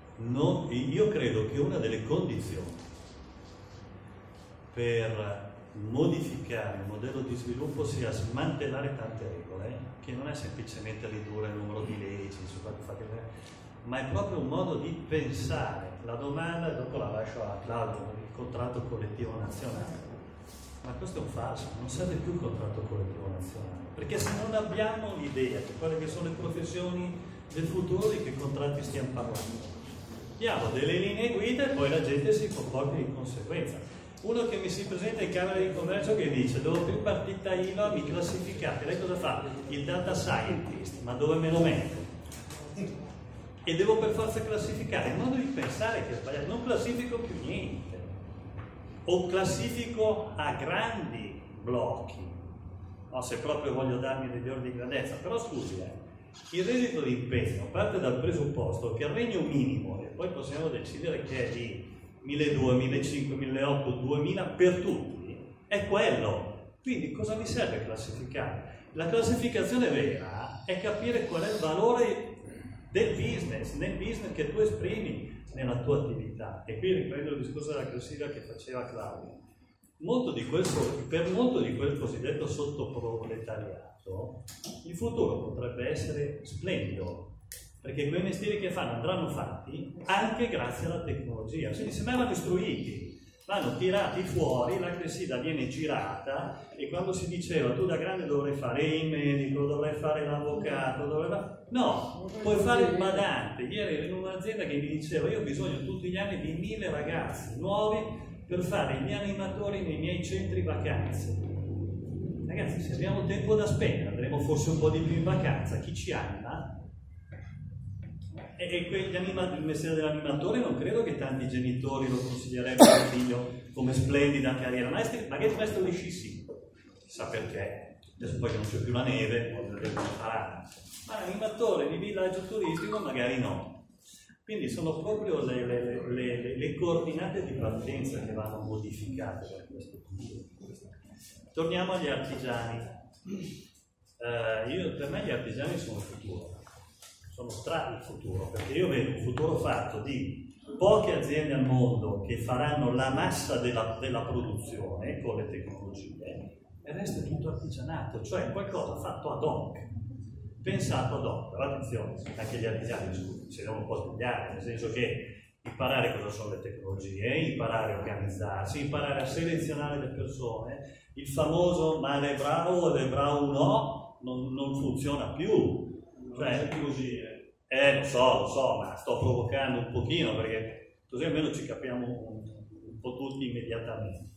B: non, io credo che una delle condizioni per modificare il modello di sviluppo sia smantellare tante regole, che non è semplicemente ridurre il numero di leggi, ma è proprio un modo di pensare la domanda, e dopo la lascio a Claudio, il contratto collettivo nazionale. Ma questo è un falso, non serve più il contratto collettivo nazionale, perché se non abbiamo l'idea di quelle che sono le professioni del futuro, di che contratti stiamo parlando. Diamo delle linee guida e poi la gente si comporti di conseguenza. Uno che mi si presenta in Camera di Commercio che dice dopo più partita I V A mi classificate, lei cosa fa? Il data scientist, ma dove me lo metto? E devo per forza classificare, il modo di pensare che è sbagliato, non classifico più niente, o classifico a grandi blocchi, no, se proprio voglio darmi degli ordini di grandezza, però scusi, eh, il reddito di impegno parte dal presupposto che il regno minimo, e poi possiamo decidere che è di milleduecento, millecinquecento, milleottocento, duemila per tutti, è quello. Quindi cosa mi serve classificare? La classificazione vera è capire qual è il valore del business, nel business che tu esprimi nella tua attività. E qui riprendo il discorso della classifica che faceva Claudio. Molto di quel, per molto di quel cosiddetto sottoproletariato, il futuro potrebbe essere splendido, perché quei mestieri che fanno andranno fatti anche grazie alla tecnologia. Quindi sembrano istruiti, vanno tirati fuori, la clessidra viene girata e quando si diceva tu da grande dovrai fare il medico, dovrai fare l'avvocato, dovrai fare... no, puoi fare il badante. Ieri ero in un'azienda che mi diceva io ho bisogno tutti gli anni di mille ragazzi nuovi per fare gli animatori nei miei centri vacanze. Ragazzi, se abbiamo tempo da spendere andremo forse un po' di più in vacanza, chi ci anima? E, e anima, il mestiere dell'animatore non credo che tanti genitori lo consiglierebbero al figlio come splendida carriera. Maestri, magari il maestro di sci sì, sa perché, adesso poi che non c'è più la neve, non farà. Ma l'animatore di villaggio turistico magari no. Quindi sono proprio le, le, le, le coordinate di partenza che vanno modificate da questo punto di vista. Torniamo agli artigiani. Eh, io, per me gli artigiani sono il futuro. Sono stra il futuro, perché io vedo un futuro fatto di poche aziende al mondo che faranno la massa della, della produzione con le tecnologie e il resto è tutto artigianato, cioè qualcosa fatto ad hoc, pensato ad hoc. Però attenzione, anche gli artigiani si devono un po' svegliare, nel senso che imparare cosa sono le tecnologie, imparare a organizzarsi, imparare a selezionare le persone, il famoso ma lei è bravo o lei è bravo no, non, non funziona più. Cioè, così, eh, lo so, lo so, ma sto provocando un pochino perché così almeno ci capiamo un, un po' tutti immediatamente.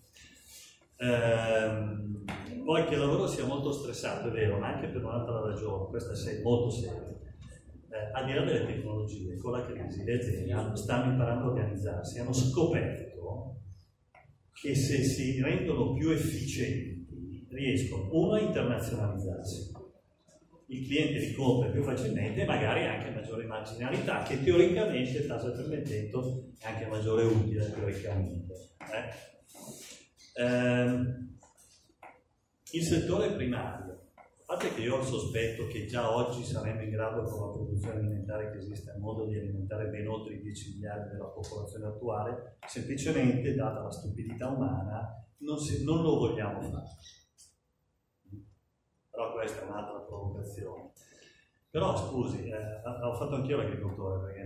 B: Ehm, poi che il lavoro sia molto stressato, è vero, ma anche per un'altra ragione, questa è molto seria. Eh, al di là delle tecnologie, con la crisi le aziende stanno imparando a organizzarsi, hanno scoperto che se si rendono più efficienti riescono, uno, a internazionalizzarsi. Il cliente li compra più facilmente e magari anche maggiore marginalità, che teoricamente, tasso permettendo, è anche maggiore utile teoricamente. Eh? Ehm, il settore primario, a parte che io ho il sospetto che già oggi saremmo in grado con la produzione alimentare che esiste, in modo di alimentare ben oltre i dieci miliardi della popolazione attuale, semplicemente, data la stupidità umana, non, si, non lo vogliamo fare. Però questa è un'altra provocazione. Però scusi, eh, ho fatto anch'io l'agricoltore, perché